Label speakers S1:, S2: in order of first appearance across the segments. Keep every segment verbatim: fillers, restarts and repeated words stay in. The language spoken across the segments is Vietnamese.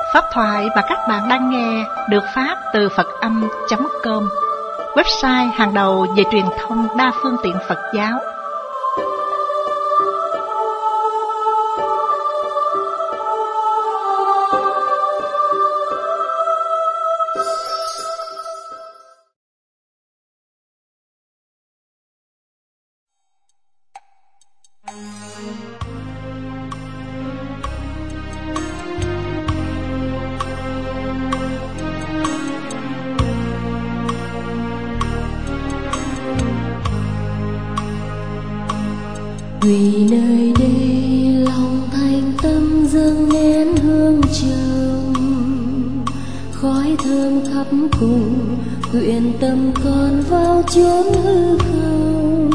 S1: Pháp thoại mà các bạn đang nghe được phát từ Phật Âm chấm com, website hàng đầu về truyền thông đa phương tiện Phật giáo.
S2: Vì nơi đây lòng thành tâm dâng nén hương trầm, khói thơm khắp cùng nguyện tâm con vào chốn hư không.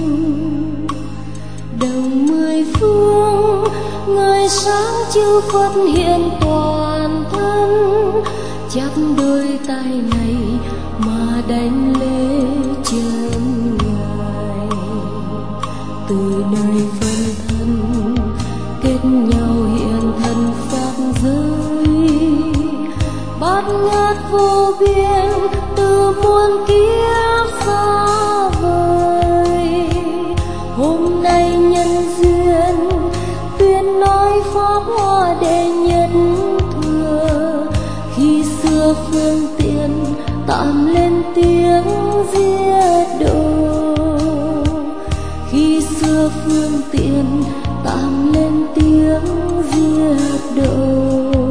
S2: Đồng mười phương ngời sáng chư Phật hiện toàn thân, chắp đôi tay này mà đảnh lễ chân ngài. Từ nơi phân thân kết nhau hiện thân pháp giới, bát ngát vô biên từ muôn kiếp xa vời. Hôm nay nhân duyên tuyên nói pháp hoa đệ nhất thừa, khi xưa phương tiện tạm lên tiếng giết độ. Khi xưa phương tiện tạm lên tiếng giết độ.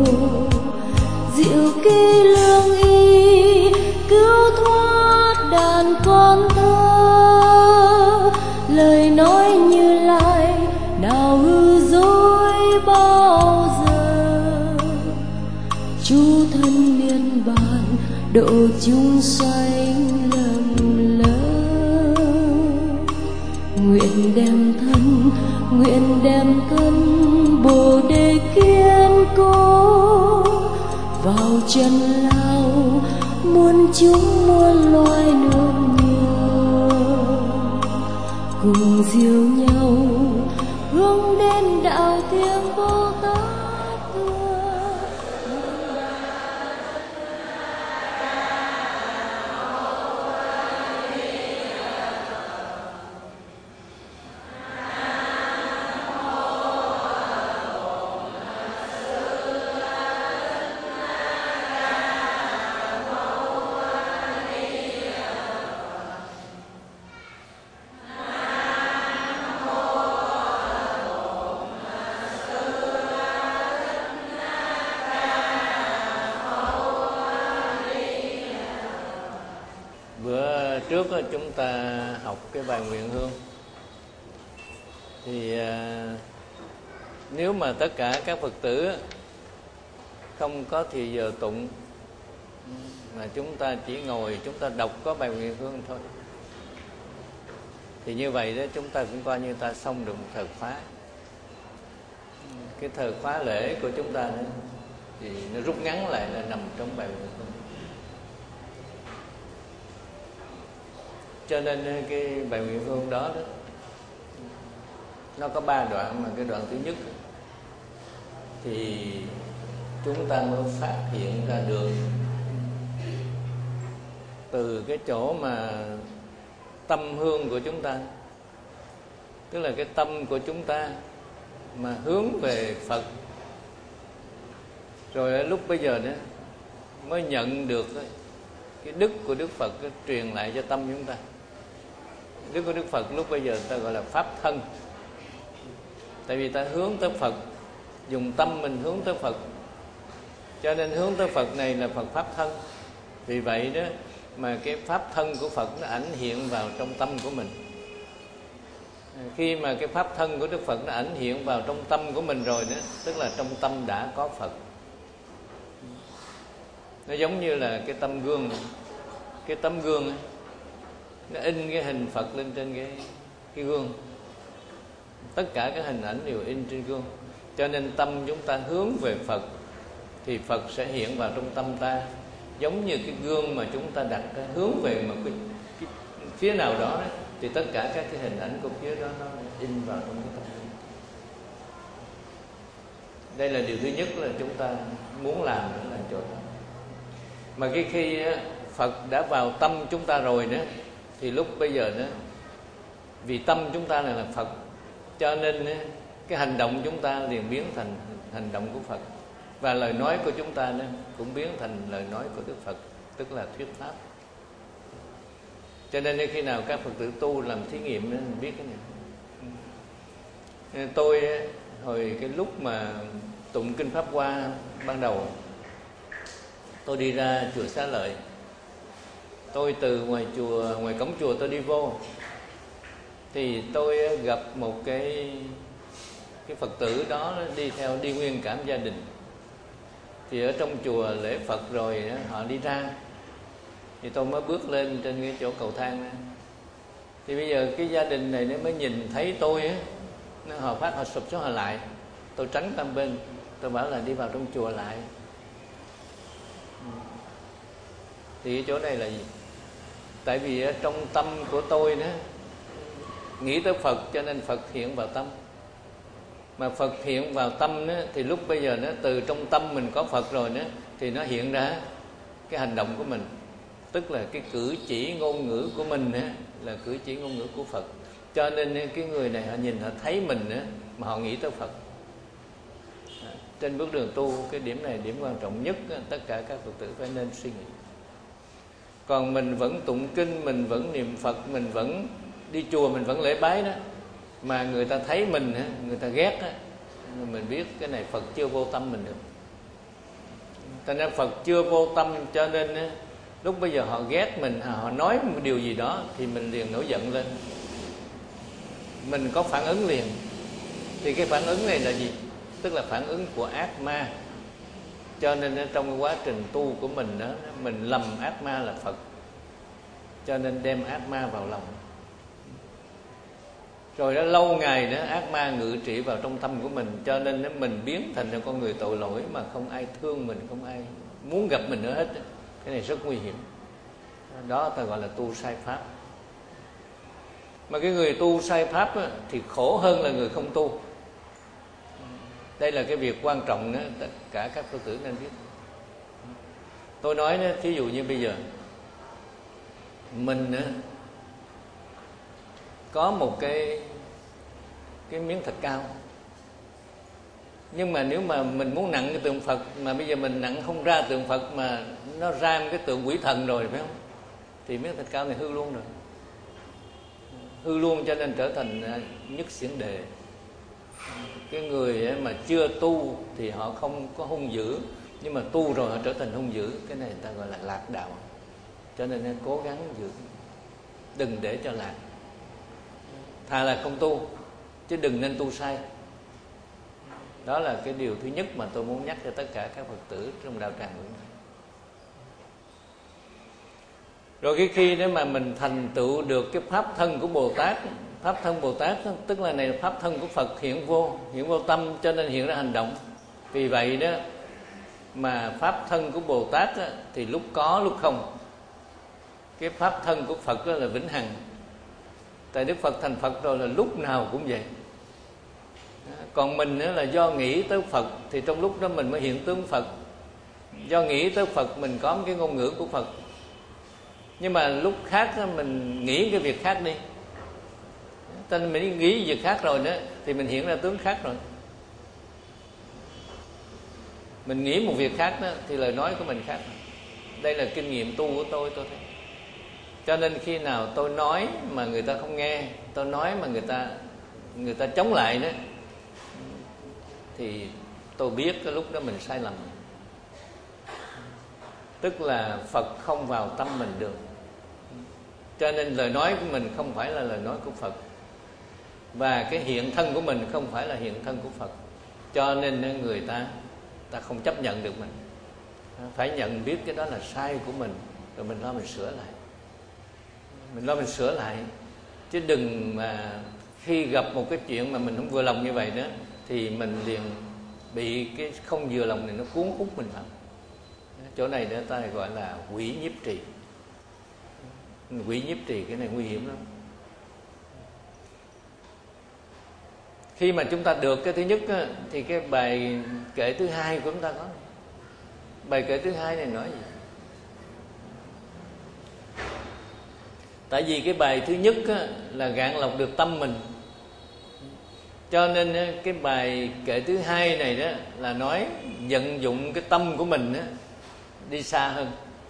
S2: Diệu kỳ lương y cứu thoát đàn con thơ, lời nói Như Lai nào hư dối bao giờ. Chú thân niết bàn độ chúng sanh lầm lỡ, nguyện đem thân nguyện đem thân Bồ Đề kiên cố vào chân lao muôn chúng muôn loài nương nhờ, cùng diệu nhau hướng đến đạo tiếng Bồ Tát.
S3: Trước chúng ta học cái bài nguyện hương thì à, nếu mà tất cả các Phật tử không có thì giờ tụng mà chúng ta chỉ ngồi chúng ta đọc có bài nguyện hương thôi, thì như vậy đó chúng ta cũng coi như ta xong được một thời khóa. Cái thời khóa lễ của chúng ta đó, thì nó rút ngắn lại là nằm trong bài nguyện hương. Cho nên cái bài nguyện hương đó, đó nó có ba đoạn, mà cái đoạn thứ nhất thì chúng ta mới phát hiện ra được từ cái chỗ mà tâm hương của chúng ta, tức là cái tâm của chúng ta mà hướng về Phật, rồi lúc bây giờ đó mới nhận được cái đức của Đức Phật truyền lại cho tâm chúng ta. Đức của Đức Phật lúc bây giờ ta gọi là pháp thân, tại vì ta hướng tới Phật, dùng tâm mình hướng tới Phật, cho nên hướng tới Phật này là Phật pháp thân. Vì vậy đó mà cái pháp thân của Phật nó ảnh hiện vào trong tâm của mình. Khi mà cái pháp thân của Đức Phật nó ảnh hiện vào trong tâm của mình rồi đó, tức là trong tâm đã có Phật. Nó giống như là cái tấm gương, cái tấm gương ấy, nó in cái hình Phật lên trên cái, cái gương. Tất cả các hình ảnh đều in trên gương. Cho nên tâm chúng ta hướng về Phật thì Phật sẽ hiện vào trong tâm ta. Giống như cái gương mà chúng ta đặt hướng về một cái, cái phía nào đó, đó thì tất cả các cái hình ảnh của phía đó nó in vào trong cái tâm. Đây là điều thứ nhất là chúng ta muốn làm, là chỗ đó. Mà cái khi Phật đã vào tâm chúng ta rồi đó, thì lúc bây giờ đó, vì tâm chúng ta này là Phật, cho nên cái hành động chúng ta liền biến thành hành động của Phật, và lời nói của chúng ta đó cũng biến thành lời nói của Đức Phật, tức là thuyết pháp. Cho nên khi nào các Phật tử tu làm thí nghiệm đó, mình biết cái này. Tôi hồi cái lúc mà tụng kinh Pháp Hoa ban đầu, tôi đi ra chùa Xá Lợi. Tôi từ ngoài chùa, ngoài cổng chùa tôi đi vô, thì tôi gặp một cái cái Phật tử đó đi theo đi nguyên cả gia đình. Thì ở trong chùa lễ Phật rồi họ đi ra, thì tôi mới bước lên trên cái chỗ cầu thang đó. Thì bây giờ cái gia đình này nó mới nhìn thấy tôi á, nó họ phát họ sụp xuống họ lại. Tôi tránh qua bên, tôi bảo là đi vào trong chùa lại. Thì cái chỗ này là gì? Tại vì ở trong tâm của tôi đó nghĩ tới Phật, cho nên Phật hiện vào tâm. Mà Phật hiện vào tâm đó, thì lúc bây giờ nó từ trong tâm mình có Phật rồi đó, thì nó hiện ra cái hành động của mình, tức là cái cử chỉ ngôn ngữ của mình đó, là cử chỉ ngôn ngữ của Phật. Cho nên cái người này họ nhìn họ thấy mình đó, mà họ nghĩ tới Phật. Trên bước đường tu, cái điểm này điểm quan trọng nhất, tất cả các Phật tử phải nên suy nghĩ. Còn mình vẫn tụng kinh, mình vẫn niệm Phật, mình vẫn đi chùa, mình vẫn lễ bái đó, mà người ta thấy mình, người ta ghét đó, mình biết cái này Phật chưa vô tâm mình được. Cho nên Phật chưa vô tâm, cho nên lúc bây giờ họ ghét mình, họ nói một điều gì đó thì mình liền nổi giận lên, mình có phản ứng liền. Thì cái phản ứng này là gì? Tức là phản ứng của ác ma. Cho nên trong cái quá trình tu của mình đó, mình lầm ác ma là Phật, cho nên đem ác ma vào lòng. Rồi đó lâu ngày đó ác ma ngự trị vào trong tâm của mình, cho nên mình biến thành ra con người tội lỗi, mà không ai thương mình, không ai muốn gặp mình nữa hết. Cái này rất nguy hiểm. Đó ta gọi là tu sai pháp. Mà cái người tu sai pháp á, thì khổ hơn là người không tu. Đây là cái việc quan trọng đó, tất cả các Phật tử nên biết. Tôi nói đó, thí dụ như bây giờ mình đó, có một cái cái miếng thịt cao, nhưng mà nếu mà mình muốn nặng cái tượng Phật, mà bây giờ mình nặng không ra tượng Phật, mà nó ra một cái tượng quỷ thần rồi, phải không? Thì miếng thịt cao này hư luôn rồi, hư luôn, cho nên trở thành nhất xiển đề. Cái người mà chưa tu thì họ không có hung dữ, nhưng mà tu rồi họ trở thành hung dữ. Cái này người ta gọi là lạc đạo. Cho nên nên cố gắng giữ, đừng để cho lạc. Thà là không tu, chứ đừng nên tu sai. Đó là cái điều thứ nhất mà tôi muốn nhắc cho tất cả các Phật tử trong đạo tràng của chúng ta. Rồi cái khi đó mà mình thành tựu được cái pháp thân của Bồ Tát, pháp thân Bồ Tát tức là này là pháp thân của Phật hiện vô, hiện vô tâm, cho nên hiện ra hành động. Vì vậy đó mà pháp thân của Bồ Tát đó, thì lúc có lúc không. Cái pháp thân của Phật đó là vĩnh hằng. Tại Đức Phật thành Phật rồi là lúc nào cũng vậy. Còn mình đó là do nghĩ tới Phật, thì trong lúc đó mình mới hiện tướng Phật. Do nghĩ tới Phật mình có một cái ngôn ngữ của Phật. Nhưng mà lúc khác đó, mình nghĩ cái việc khác đi, cho nên mình nghĩ việc khác rồi đó, thì mình hiện ra tướng khác rồi. Mình nghĩ một việc khác đó, thì lời nói của mình khác. Đây là kinh nghiệm tu của tôi, tôi thấy. Cho nên khi nào tôi nói mà người ta không nghe, tôi nói mà người ta người ta chống lại đó, thì tôi biết cái lúc đó mình sai lầm. Tức là Phật không vào tâm mình được. Cho nên lời nói của mình không phải là lời nói của Phật, và cái hiện thân của mình không phải là hiện thân của Phật. Cho nên người ta ta không chấp nhận được mình. Phải nhận biết cái đó là sai của mình, rồi mình lo mình sửa lại. Mình lo mình sửa lại. Chứ đừng mà khi gặp một cái chuyện mà mình không vừa lòng như vậy đó, thì mình liền bị cái không vừa lòng này nó cuốn hút mình vào. Chỗ này để ta gọi là quỷ nhiếp trì. Quỷ nhiếp trì cái này nguy hiểm lắm. Khi mà chúng ta được cái thứ nhất á, thì cái bài kệ thứ hai của chúng ta có. Bài kệ thứ hai này nói gì? Tại vì cái bài thứ nhất á, là gạn lọc được tâm mình, cho nên á, cái bài kệ thứ hai này đó là nói vận dụng cái tâm của mình á, đi xa hơn.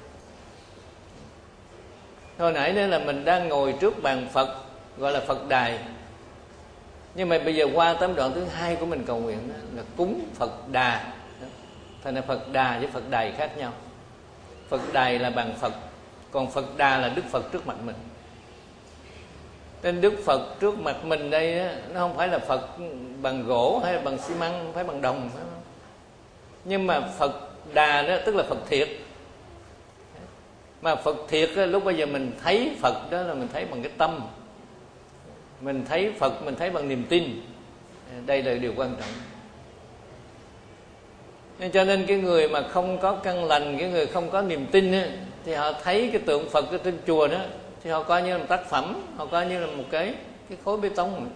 S3: Hồi nãy đó là mình đang ngồi trước bàn Phật, gọi là Phật đài. Nhưng mà bây giờ qua tới đoạn thứ hai của mình cầu nguyện đó, là cúng Phật đà. Thành ra Phật đà với Phật đài khác nhau. Phật đài là bàn Phật, còn Phật đà là Đức Phật trước mặt mình. Nên Đức Phật trước mặt mình đây đó, nó không phải là Phật bằng gỗ hay là bằng xi măng, không phải bằng đồng, phải không? Nhưng mà Phật đà đó tức là Phật thiệt. Mà Phật thiệt đó, lúc bây giờ mình thấy Phật đó là mình thấy bằng cái tâm. Mình thấy Phật, mình thấy bằng niềm tin. Đây là điều quan trọng. Nên cho nên cái người mà không có căn lành, cái người không có niềm tin á, thì họ thấy cái tượng Phật ở trên chùa đó thì họ coi như là một tác phẩm, họ coi như là một cái cái khối bê tông.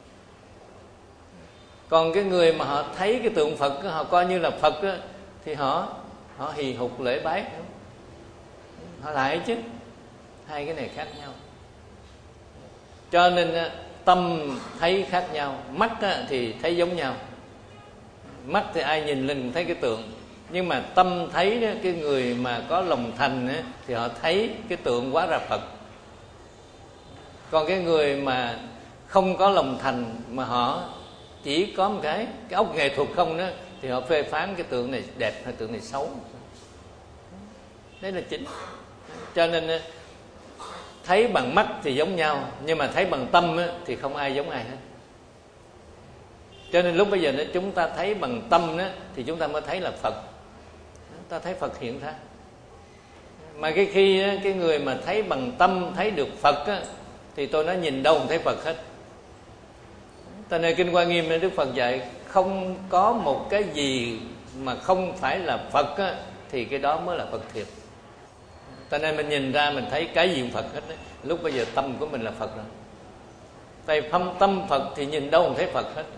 S3: Còn cái người mà họ thấy cái tượng Phật, họ coi như là Phật á, thì họ họ hì hục lễ bái, họ lại chứ. Hai cái này khác nhau. Cho nên tâm thấy khác nhau. Mắt thì thấy giống nhau. Mắt thì ai nhìn lên cũng thấy cái tượng. Nhưng mà tâm thấy đó, cái người mà có lòng thành đó, thì họ thấy cái tượng hóa ra Phật. Còn cái người mà không có lòng thành, mà họ chỉ có một cái cái óc nghệ thuật không đó, thì họ phê phán cái tượng này đẹp hay tượng này xấu. Đấy là chính. Cho nên thấy bằng mắt thì giống nhau, nhưng mà thấy bằng tâm thì không ai giống ai hết. Cho nên lúc bây giờ đó, chúng ta thấy bằng tâm đó, thì chúng ta mới thấy là Phật. Ta thấy Phật hiện ra. Mà cái khi đó, cái người mà thấy bằng tâm, thấy được Phật đó, thì tôi nói nhìn đâu không thấy Phật hết. Cho nên Kinh Hoa Nghiêm Đức Phật dạy không có một cái gì mà không phải là Phật đó, thì cái đó mới là Phật thiệt. Cho nên mình nhìn ra mình thấy cái gì cũng Phật hết đấy. Lúc bây giờ tâm của mình là Phật rồi. Tại phong tâm Phật thì nhìn đâu không thấy Phật hết.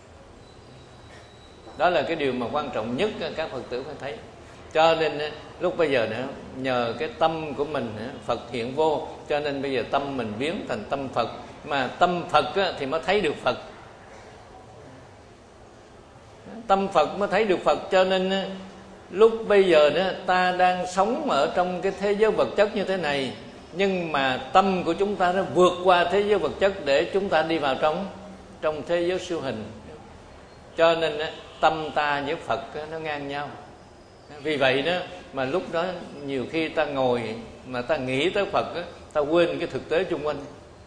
S3: Đó là cái điều mà quan trọng nhất các Phật tử phải thấy. Cho nên lúc bây giờ nữa, nhờ cái tâm của mình Phật hiện vô, cho nên bây giờ tâm mình biến thành tâm Phật. Mà tâm Phật thì mới thấy được Phật. Tâm Phật mới thấy được Phật. Cho nên lúc bây giờ đó, ta đang sống ở trong cái thế giới vật chất như thế này, nhưng mà tâm của chúng ta nó vượt qua thế giới vật chất để chúng ta đi vào trong trong thế giới siêu hình. Cho nên tâm ta với Phật nó ngang nhau. Vì vậy đó mà lúc đó nhiều khi ta ngồi mà ta nghĩ tới Phật đó, ta quên cái thực tế xung quanh.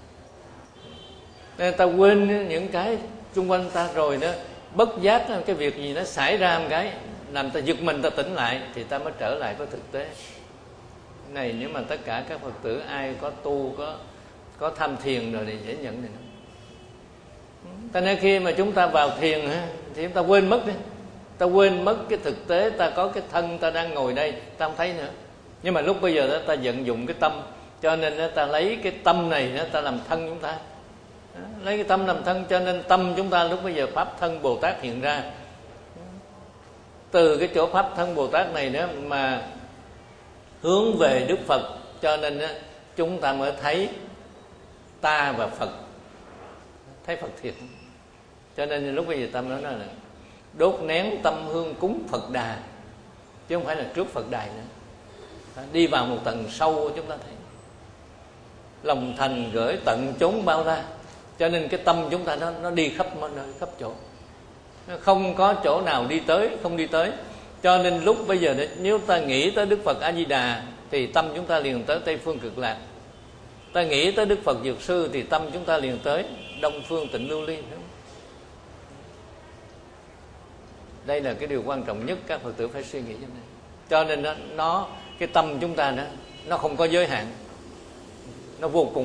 S3: Nên ta quên những cái xung quanh ta rồi đó, bất giác cái việc gì nó xảy ra một cái làm ta giật mình, ta tỉnh lại thì ta mới trở lại với thực tế này. Nếu mà tất cả các Phật tử ai có tu, có có tham thiền rồi thì dễ nhận này. Cho nên khi mà chúng ta vào thiền thì chúng ta quên mất đi, ta quên mất cái thực tế ta có cái thân, ta đang ngồi đây, ta không thấy nữa. Nhưng mà lúc bây giờ đó ta vận dụng cái tâm, cho nên đó, ta lấy cái tâm này đó, ta làm thân chúng ta, lấy cái tâm làm thân. Cho nên tâm chúng ta lúc bây giờ Pháp thân Bồ Tát hiện ra. Từ cái chỗ Pháp thân Bồ Tát này đó mà hướng về Đức Phật, cho nên đó, chúng ta mới thấy ta và Phật, thấy Phật thiệt. Cho nên lúc bây giờ tâm nói là đốt nén tâm hương cúng Phật đà, chứ không phải là trước Phật đài nữa. Đi vào một tầng sâu chúng ta thấy lòng thành gửi tận chốn bao la. Cho nên cái tâm chúng ta nó, nó đi khắp nơi, khắp chỗ, nó không có chỗ nào đi tới, không đi tới. Cho nên lúc bây giờ nếu ta nghĩ tới Đức Phật A Di Đà thì tâm chúng ta liền tới Tây Phương Cực Lạc. Ta nghĩ tới Đức Phật Dược Sư thì tâm chúng ta liền tới Đông Phương Tịnh Lưu Ly. Đây là cái điều quan trọng nhất các Phật tử phải suy nghĩ cho nên. Cho nên nó, nó cái tâm chúng ta đó, nó không có giới hạn, nó vô cùng.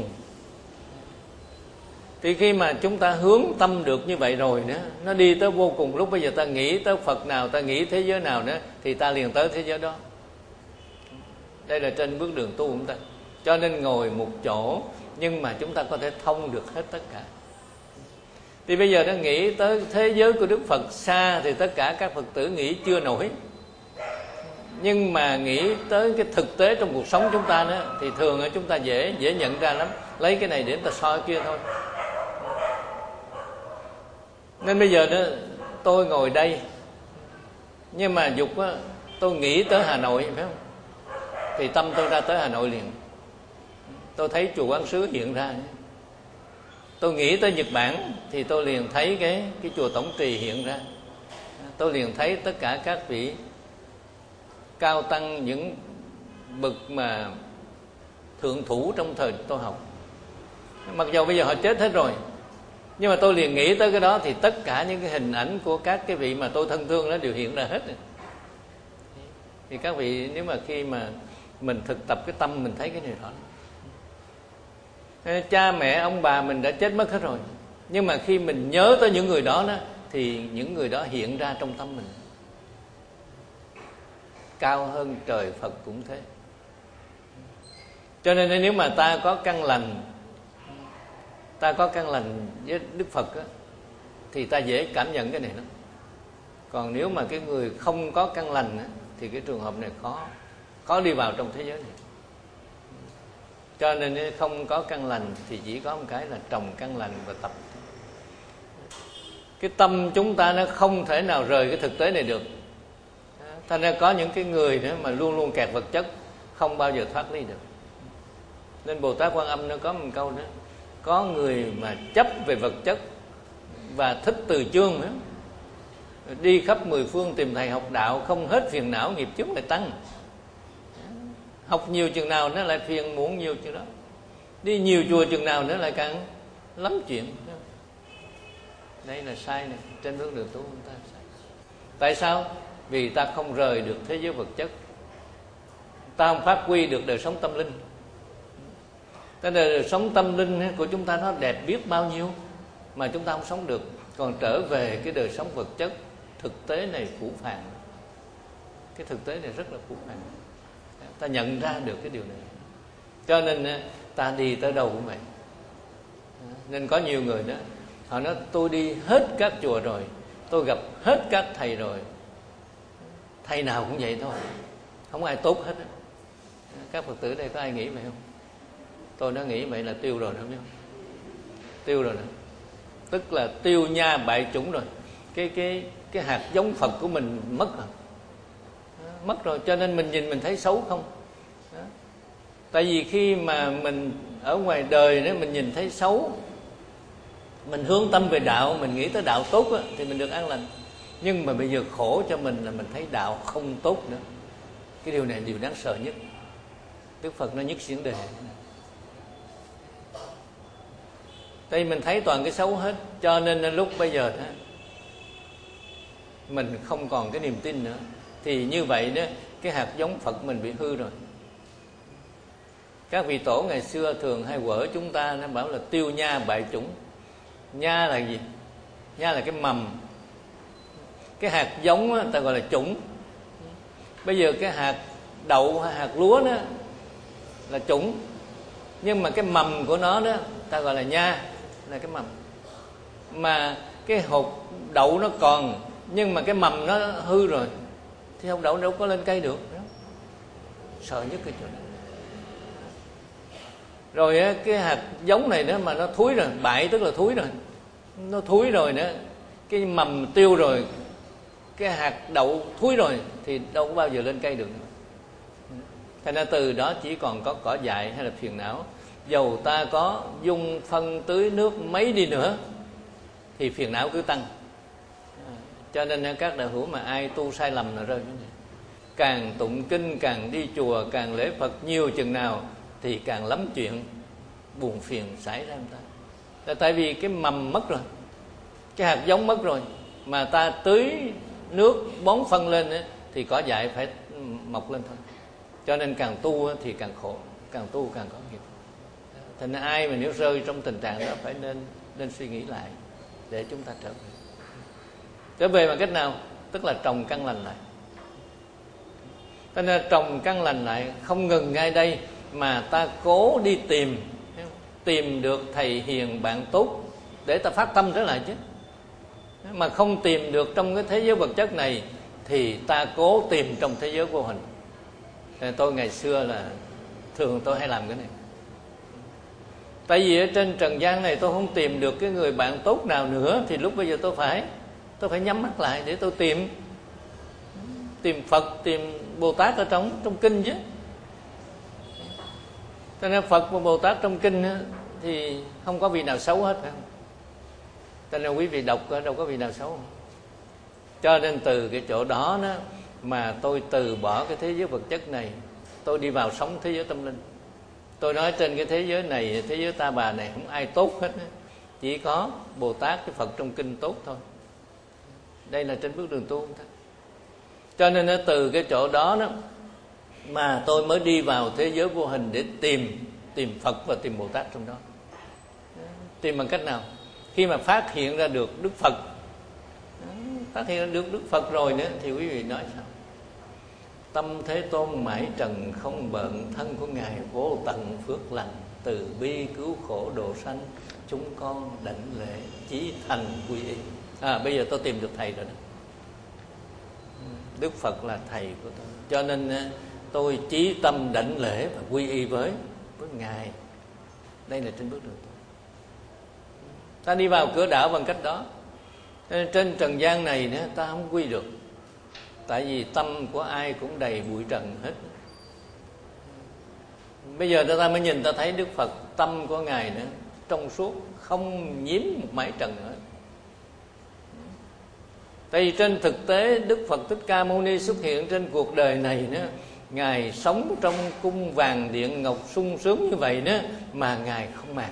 S3: Thì khi mà chúng ta hướng tâm được như vậy rồi nữa, nó đi tới vô cùng. Lúc bây giờ ta nghĩ tới Phật nào, ta nghĩ thế giới nào nữa, thì ta liền tới thế giới đó. Đây là trên bước đường tu của chúng ta. Cho nên ngồi một chỗ, nhưng mà chúng ta có thể thông được hết tất cả. Thì bây giờ nó nghĩ tới thế giới của Đức Phật xa, thì tất cả các Phật tử nghĩ chưa nổi. Nhưng mà nghĩ tới cái thực tế trong cuộc sống chúng ta đó, thì thường chúng ta dễ dễ nhận ra lắm. Lấy cái này để ta soi kia thôi. Nên bây giờ đó tôi ngồi đây, nhưng mà dục á, tôi nghĩ tới Hà Nội, phải không? Thì tâm tôi ra tới Hà Nội liền. Tôi thấy chùa Quán Sứ hiện ra. Tôi nghĩ tới Nhật Bản thì tôi liền thấy cái cái chùa Tổng Trì hiện ra. Tôi liền thấy tất cả các vị cao tăng, những bậc mà thượng thủ trong thời tôi học. Mặc dù bây giờ họ chết hết rồi, nhưng mà tôi liền nghĩ tới cái đó, thì tất cả những cái hình ảnh của các cái vị mà tôi thân thương đó đều hiện ra hết. Thì các vị nếu mà khi mà mình thực tập cái tâm, mình thấy cái điều đó. Cha mẹ ông bà mình đã chết mất hết rồi, nhưng mà khi mình nhớ tới những người đó, đó thì những người đó hiện ra trong tâm mình. Cao hơn trời Phật cũng thế. Cho nên nếu mà ta có căn lành, ta có căn lành với Đức Phật á, thì ta dễ cảm nhận cái này lắm. Còn nếu mà cái người không có căn lành á, thì cái trường hợp này khó khó đi vào trong thế giới này. Cho nên không có căn lành thì chỉ có một cái là trồng căn lành và tập. Cái tâm chúng ta nó không thể nào rời cái thực tế này được. Thành ra có những cái người đó mà luôn luôn kẹt vật chất, không bao giờ thoát ly được. Nên Bồ Tát Quan Âm nó có một câu đó: có người mà chấp về vật chất và thích từ chương đó, đi khắp mười phương tìm thầy học đạo, không hết phiền não, nghiệp chướng lại tăng. Học nhiều chừng nào nó lại phiền muộn nhiều chừng đó. Đi nhiều chùa chừng nào nó lại càng lắm chuyện. Đây là sai này, trên bước đường tu chúng ta sai. Tại sao? Vì ta không rời được thế giới vật chất, ta không phát huy được đời sống tâm linh. Thế nên đời sống tâm linh của chúng ta nó đẹp biết bao nhiêu mà chúng ta không sống được. Còn trở về cái đời sống vật chất, thực tế này phũ phàng. Cái thực tế này rất là phũ phàng. Ta nhận ra được cái điều này. Cho nên ta đi tới đâu cũng vậy. Nên có nhiều người đó, họ nói tôi đi hết các chùa rồi, tôi gặp hết các thầy rồi, thầy nào cũng vậy thôi, không ai tốt hết. Các Phật tử đây có ai nghĩ vậy không? Tôi đã nghĩ vậy là tiêu rồi, không biết không? Tiêu rồi đó. Tức là tiêu nha bại chủng rồi. Cái cái cái hạt giống Phật của mình mất rồi. Mất rồi, cho nên mình nhìn mình thấy xấu không. Đó. Tại vì khi mà mình ở ngoài đời đó, mình nhìn thấy xấu, mình hướng tâm về đạo, mình nghĩ tới đạo tốt đó, thì mình được an lành. Nhưng mà bây giờ khổ cho mình là mình thấy đạo không tốt nữa. Cái điều này là điều đáng sợ nhất. Đức Phật nói nhất diễn đề. Tại vì mình thấy toàn cái xấu hết, cho nên lúc bây giờ đó, mình không còn cái niềm tin nữa. Thì như vậy đó, cái hạt giống Phật mình bị hư rồi. Các vị tổ ngày xưa thường hay quở chúng ta, nó bảo là tiêu nha bại chủng. Nha là gì? Nha là cái mầm. Cái hạt giống đó, ta gọi là chủng. Bây giờ cái hạt đậu hay hạt lúa đó là chủng, nhưng mà cái mầm của nó đó ta gọi là nha, là cái mầm. Mà cái hột đậu nó còn, nhưng mà cái mầm nó hư rồi thì hột đậu đâu có lên cây được. Sợ nhất cái chỗ đó. Rồi cái hạt giống này nữa mà nó thúi rồi, bại tức là thúi rồi, nó thúi rồi nữa, cái mầm tiêu rồi, cái hạt đậu thúi rồi thì đâu có bao giờ lên cây được nữa. Thành ra từ đó chỉ còn có cỏ dại hay là phiền não. Dầu ta có dung phân tưới nước mấy đi nữa thì phiền não cứ tăng. Cho nên các đạo hữu mà ai tu sai lầm là rơi như này. Càng tụng kinh, càng đi chùa, càng lễ Phật nhiều chừng nào thì càng lắm chuyện buồn phiền xảy ra người ta. Là tại vì cái mầm mất rồi, cái hạt giống mất rồi, mà ta tưới nước bón phân lên ấy, thì cỏ dại phải mọc lên thôi. Cho nên càng tu thì càng khổ, càng tu càng có nghiệp. Thành ra ai mà nếu rơi trong tình trạng đó phải nên nên suy nghĩ lại để chúng ta trở về. Trở về bằng cách nào? Tức là trồng căn lành lại. Cho nên trồng căn lành lại không ngừng ngay đây, mà ta cố đi tìm, tìm được thầy hiền bạn tốt để ta phát tâm trở lại chứ. Mà không tìm được trong cái thế giới vật chất này thì ta cố tìm trong thế giới vô hình. Tôi ngày xưa là thường tôi hay làm cái này. Tại vì ở trên trần gian này tôi không tìm được cái người bạn tốt nào nữa, thì lúc bây giờ tôi phải tôi phải nhắm mắt lại để tôi tìm tìm Phật, tìm Bồ Tát ở trong trong kinh chứ. Cho nên Phật và Bồ Tát trong kinh thì không có vị nào xấu hết, phải không? Cho nên quý vị đọc đâu có vị nào xấu không? Cho nên từ cái chỗ đó đó mà tôi từ bỏ cái thế giới vật chất này, tôi đi vào sống thế giới tâm linh. Tôi nói trên cái thế giới này, thế giới ta bà này không ai tốt hết, chỉ có Bồ Tát cái Phật trong kinh tốt thôi. Đây là trên bước đường tu thôi. Cho nên từ cái chỗ đó đó mà tôi mới đi vào thế giới vô hình để tìm tìm Phật và tìm Bồ Tát trong đó. Tìm bằng cách nào? Khi mà phát hiện ra được Đức Phật, phát hiện ra được Đức Phật rồi nữa thì quý vị nói sao? Tâm Thế Tôn mãi trần không bận, thân của Ngài vô tận phước lành, từ bi cứu khổ độ sanh, chúng con đảnh lễ chí thành quy y. À, bây giờ tôi tìm được thầy rồi đó. Đức Phật là thầy của tôi, cho nên tôi chí tâm đảnh lễ và quy y với với Ngài. Đây là trên bước đường tu. Ta đi vào cửa đạo bằng cách đó. Nên trên trần gian này nữa ta không quy được, tại vì tâm của ai cũng đầy bụi trần hết. Bây giờ ta mới nhìn ta thấy Đức Phật, tâm của Ngài nữa trong suốt, không nhiễm một mảy trần nữa. Tại vì trên thực tế Đức Phật Thích Ca Mâu Ni xuất hiện trên cuộc đời này nữa, Ngài sống trong cung vàng điện ngọc sung sướng như vậy nữa mà Ngài không màng.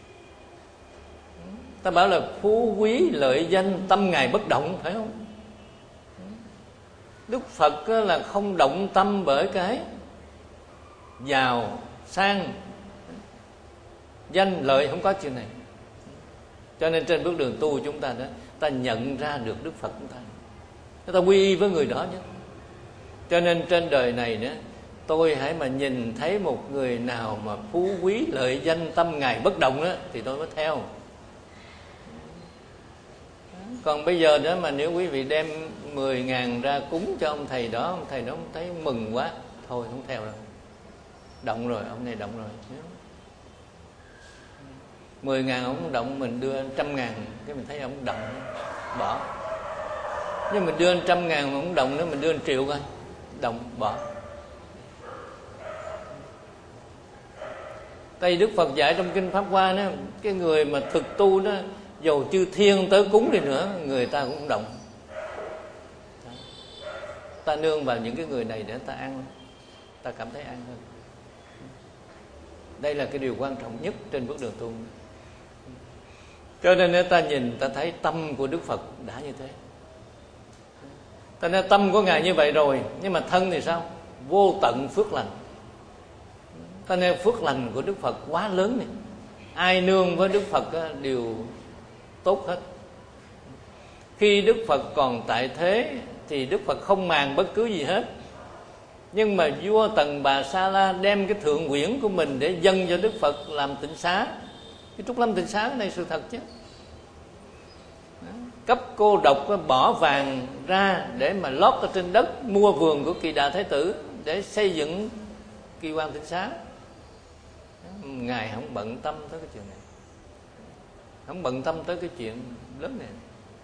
S3: Ta bảo là phú quý lợi danh tâm Ngài bất động, phải không? Đức Phật là không động tâm bởi cái giàu sang danh lợi, không có chuyện này. Cho nên trên bước đường tu chúng ta đó, ta nhận ra được Đức Phật chúng ta, ta quy y với người đó chứ. Cho nên trên đời này nữa, tôi hãy mà nhìn thấy một người nào mà phú quý lợi danh tâm Ngài bất động đó, thì tôi mới theo. Còn bây giờ đó mà nếu quý vị đem mười ngàn ra cúng cho ông thầy đó, ông thầy đó ông thấy mừng quá, thôi không theo đâu. Động rồi, ông này động rồi. Mười ngàn ông động, mình đưa trăm ngàn, cái mình thấy ông động, bỏ. Nhưng mình đưa trăm ngàn mà ông động nữa, mình đưa một triệu coi, động, bỏ. Tại Đức Phật dạy trong Kinh Pháp Hoa đó, cái người mà thực tu đó, dầu chư thiên tới cúng đi nữa, người ta cũng động. Ta nương vào những cái người này để ta ăn, ta cảm thấy an hơn. Đây là cái điều quan trọng nhất trên bước đường tu. Cho nên nếu ta nhìn, ta thấy tâm của Đức Phật đã như thế. Ta nói tâm của Ngài như vậy rồi, nhưng mà thân thì sao? Vô tận phước lành. Ta nói phước lành của Đức Phật quá lớn này. Ai nương với Đức Phật đều tốt hết. Khi Đức Phật còn tại thế thì Đức Phật không màng bất cứ gì hết. Nhưng mà vua Tần Bà Sa La đem cái thượng quyển của mình để dâng cho Đức Phật làm tịnh xá. Cái Trúc Lâm tịnh xá này sự thật chứ. Cấp cô độc bỏ vàng ra để mà lót ở trên đất, mua vườn của Kỳ Đà Thái Tử để xây dựng Kỳ Quan tịnh xá. Ngài không bận tâm tới cái chuyện này, không bận tâm tới cái chuyện lớn này.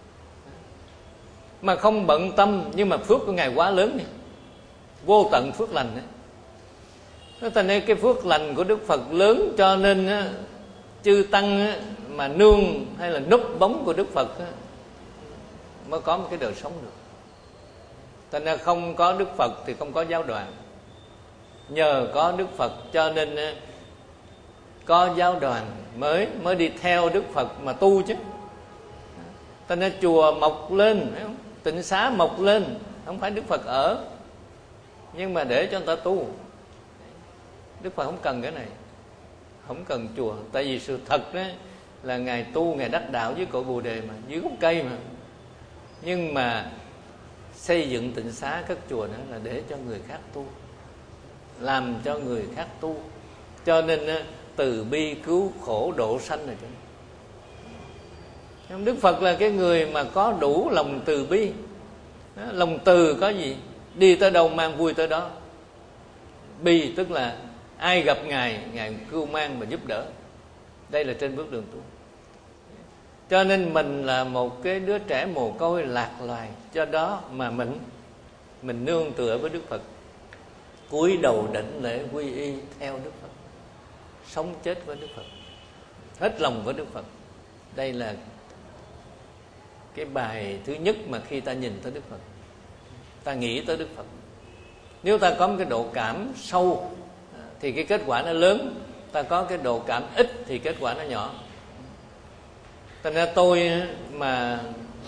S3: Mà không bận tâm, nhưng mà phước của Ngài quá lớn này, vô tận phước lành ấy. Thế nên cái phước lành của Đức Phật lớn, cho nên á, chư tăng á, mà nương hay là núp bóng của Đức Phật á, mới có một cái đời sống được. Cho nên không có Đức Phật thì không có giáo đoàn. Nhờ có Đức Phật cho nên á, có giáo đoàn mới mới đi theo Đức Phật mà tu chứ. Cho nên chùa mọc lên, tịnh xá mọc lên, không phải Đức Phật ở, nhưng mà để cho người ta tu. Đức Phật không cần cái này, không cần chùa. Tại vì sự thật đó là Ngài tu, Ngài đắc đạo với cội Bồ Đề mà, dưới gốc cây mà. Nhưng mà xây dựng tịnh xá các chùa đó là để cho người khác tu, làm cho người khác tu. Cho nên từ bi cứu khổ độ sanh rồi chứ. Đức Phật là cái người mà có đủ lòng từ bi, Đó, lòng từ có gì? Đi tới đâu mang vui tới đó. Bi tức là ai gặp Ngài, Ngài cưu mang và giúp đỡ. Đây là trên bước đường tu. Cho nên mình là một cái đứa trẻ mồ côi lạc loài, do đó mà mình mình nương tựa với Đức Phật, cúi đầu đảnh lễ quy y theo Đức Phật, sống chết với Đức Phật, hết lòng với Đức Phật. Đây là cái bài thứ nhất mà khi ta nhìn tới Đức Phật, ta nghĩ tới Đức Phật. Nếu ta có một cái độ cảm sâu thì cái kết quả nó lớn, ta có cái độ cảm ít thì kết quả nó nhỏ. Thành ra tôi mà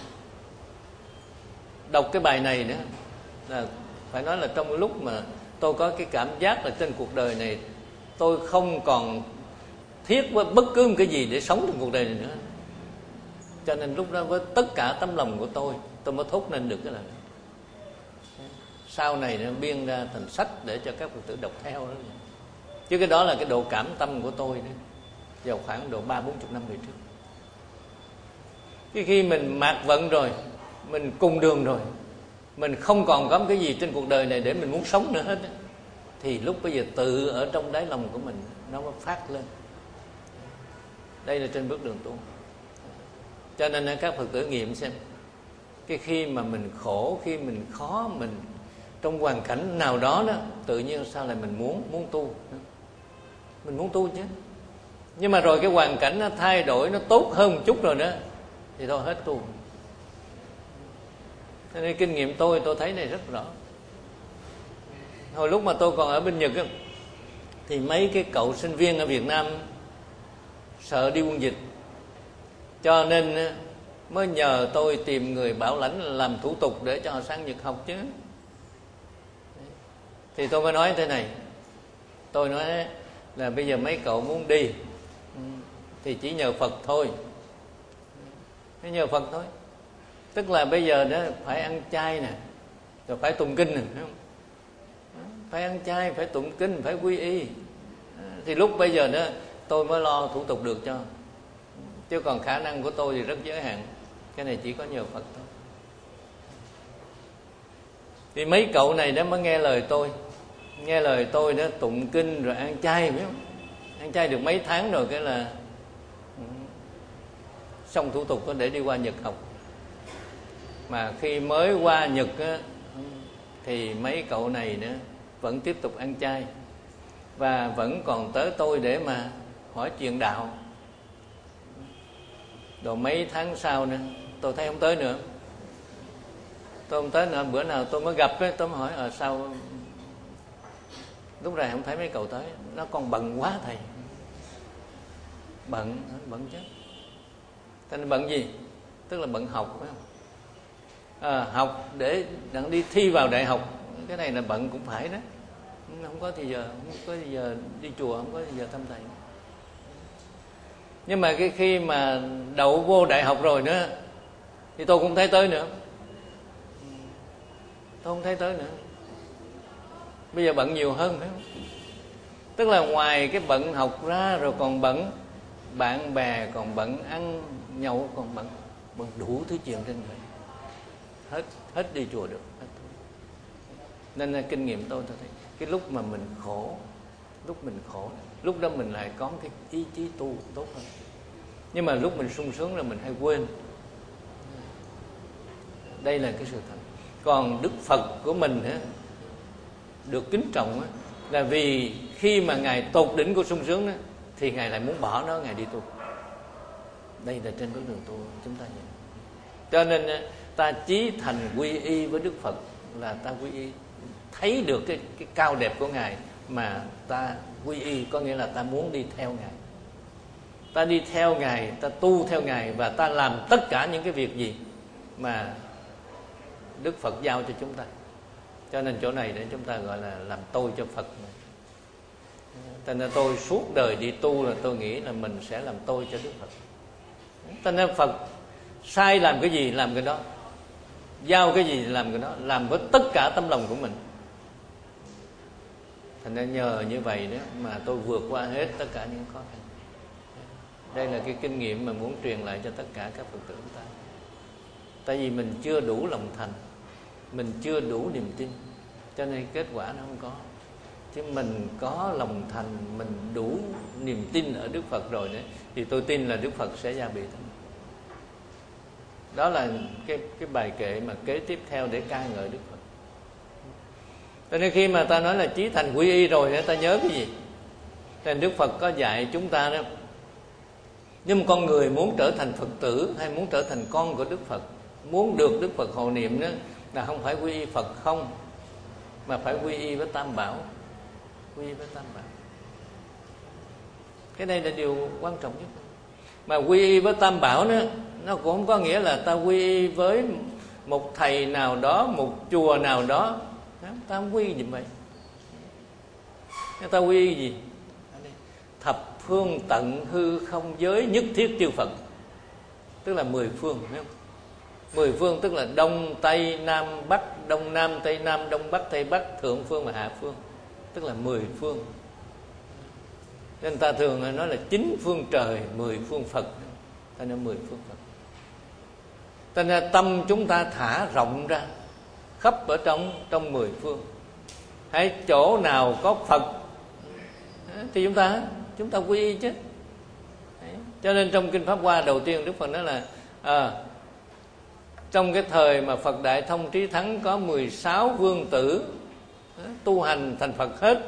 S3: đọc cái bài này nữa là phải nói là trong lúc mà tôi có cái cảm giác là trên cuộc đời này tôi không còn thiết với bất cứ một cái gì để sống trong cuộc đời này nữa. Cho nên lúc đó với tất cả tấm lòng của tôi, tôi mới thốt nên được cái lời đó. Sau này nó biên ra thành sách để cho các Phật tử đọc theo đó. Chứ cái đó là cái độ cảm tâm của tôi đó, vào khoảng độ ba bốn chục năm về trước. Cái khi mình mạt vận rồi, mình cùng đường rồi, mình không còn có cái gì trên cuộc đời này để mình muốn sống nữa hết đó, thì lúc bây giờ tự ở trong đáy lòng của mình nó mới phát lên. Đây là trên bước đường tu. Cho nên các Phật tử nghiệm xem, cái khi mà mình khổ, khi mình khó, mình trong hoàn cảnh nào đó đó, tự nhiên sao lại mình muốn muốn tu, mình muốn tu chứ. Nhưng mà rồi cái hoàn cảnh nó thay đổi, nó tốt hơn một chút rồi đó, thì thôi hết tu. Cho nên kinh nghiệm tôi, tôi thấy này rất rõ. Hồi lúc mà tôi còn ở bên Nhật á, thì mấy cái cậu sinh viên ở Việt Nam sợ đi quân dịch, cho nên mới nhờ tôi tìm người bảo lãnh làm thủ tục để cho họ sang Nhật học chứ. Thì tôi mới nói thế này, tôi nói là bây giờ mấy cậu muốn đi thì chỉ nhờ Phật thôi, chỉ nhờ Phật thôi. Tức là bây giờ đó phải ăn chay nè, rồi phải tụng kinh nè, phải ăn chay, phải tụng kinh, phải quy y. Thì lúc bây giờ đó tôi mới lo thủ tục được cho. Chứ còn khả năng của tôi thì rất giới hạn, cái này chỉ có nhờ Phật thôi. Thì mấy cậu này đó mới nghe lời tôi, nghe lời tôi đó tụng kinh rồi ăn chay, biết không? Ăn chay được mấy tháng rồi cái là xong thủ tục để đi qua Nhật học. Mà khi mới qua Nhật á, thì mấy cậu này nữa vẫn tiếp tục ăn chay và vẫn còn tới tôi để mà hỏi chuyện đạo. Rồi mấy tháng sau nữa tôi thấy không tới nữa, tôi không tới nữa. Bữa nào tôi mới gặp ấy, tôi mới hỏi ở à, sao lúc này không thấy mấy cậu tới. Nó còn bận quá thầy. Bận, bận chứ. Thế nên bận gì? Tức là bận học, phải không? À, học để đặng đi thi vào đại học. Cái này là bận cũng phải đó. Không có thì giờ, không có thì giờ đi chùa, không có thì giờ thăm thầy. Nhưng mà cái khi mà đậu vô đại học rồi nữa thì tôi cũng thấy tới nữa. Tôi không thấy tới nữa. Bây giờ bận nhiều hơn, phải không? Tức là ngoài cái bận học ra rồi còn bận bạn bè, còn bận ăn nhậu, còn bận bận đủ thứ chuyện trên đời. Hết hết đi chùa được. Hết. Nên là kinh nghiệm tôi tôi thấy cái lúc mà mình khổ, lúc mình khổ, lúc đó mình lại có cái ý chí tu tốt hơn. Nhưng mà lúc mình sung sướng là mình hay quên. Đây là cái sự thật. Còn Đức Phật của mình á, được kính trọng á, là vì khi mà Ngài tột đỉnh của sung sướng đó, thì Ngài lại muốn bỏ nó, Ngài đi tu. Đây là trên bước đường tu chúng ta nhìn. Cho nên ta chí thành quy y với Đức Phật là ta quy y, thấy được cái, cái cao đẹp của Ngài mà ta quy y, có nghĩa là ta muốn đi theo Ngài. Ta đi theo Ngài, ta tu theo Ngài và ta làm tất cả những cái việc gì mà Đức Phật giao cho chúng ta. Cho nên chỗ này để chúng ta gọi là làm tôi cho Phật. Cho nên tôi suốt đời đi tu là tôi nghĩ là mình sẽ làm tôi cho Đức Phật. Cho nên Phật sai làm cái gì làm cái đó, giao cái gì làm cái đó, làm với tất cả tấm lòng của mình. Thành ra nhờ như vậy đó mà tôi vượt qua hết tất cả những khó khăn. Đây là cái kinh nghiệm mà muốn truyền lại cho tất cả các Phật tử chúng ta. Tại vì mình chưa đủ lòng thành, mình chưa đủ niềm tin, cho nên kết quả nó không có. Chứ mình có lòng thành, mình đủ niềm tin ở Đức Phật rồi đấy, thì tôi tin là Đức Phật sẽ gia bị. Đó là cái cái bài kệ mà kế tiếp theo để ca ngợi Đức Phật. Cho nên khi mà ta nói là chí thành quy y rồi, ta nhớ cái gì? Nên Đức Phật có dạy chúng ta đó, nhưng mà con người muốn trở thành Phật tử hay muốn trở thành con của Đức Phật, muốn được Đức Phật hộ niệm đó, là không phải quy y Phật không, mà phải quy y với Tam Bảo. Quy y với Tam Bảo, cái đây là điều quan trọng nhất. Mà quy y với Tam Bảo đó, nó cũng không có nghĩa là ta quy y với một thầy nào đó, một chùa nào đó. Ta không quy y gì vậy. Ta quy y gì? Thập phương tận hư không giới nhất thiết chư Phật, tức là mười phương, phải không? Mười phương tức là đông tây nam bắc, đông nam tây nam, đông bắc tây bắc, thượng phương và hạ phương, tức là mười phương. Nên ta thường nói là chín phương trời, mười phương Phật. Ta nói mười phương Phật. Ta nên tâm chúng ta thả rộng ra khắp ở trong trong mười phương. Hay chỗ nào có Phật thì chúng ta chúng ta quy y chứ. Đấy. Cho nên trong kinh Pháp Hoa đầu tiên Đức Phật nói là à, trong cái thời mà Phật Đại Thông Trí Thắng có mười sáu vương tử tu hành thành Phật hết,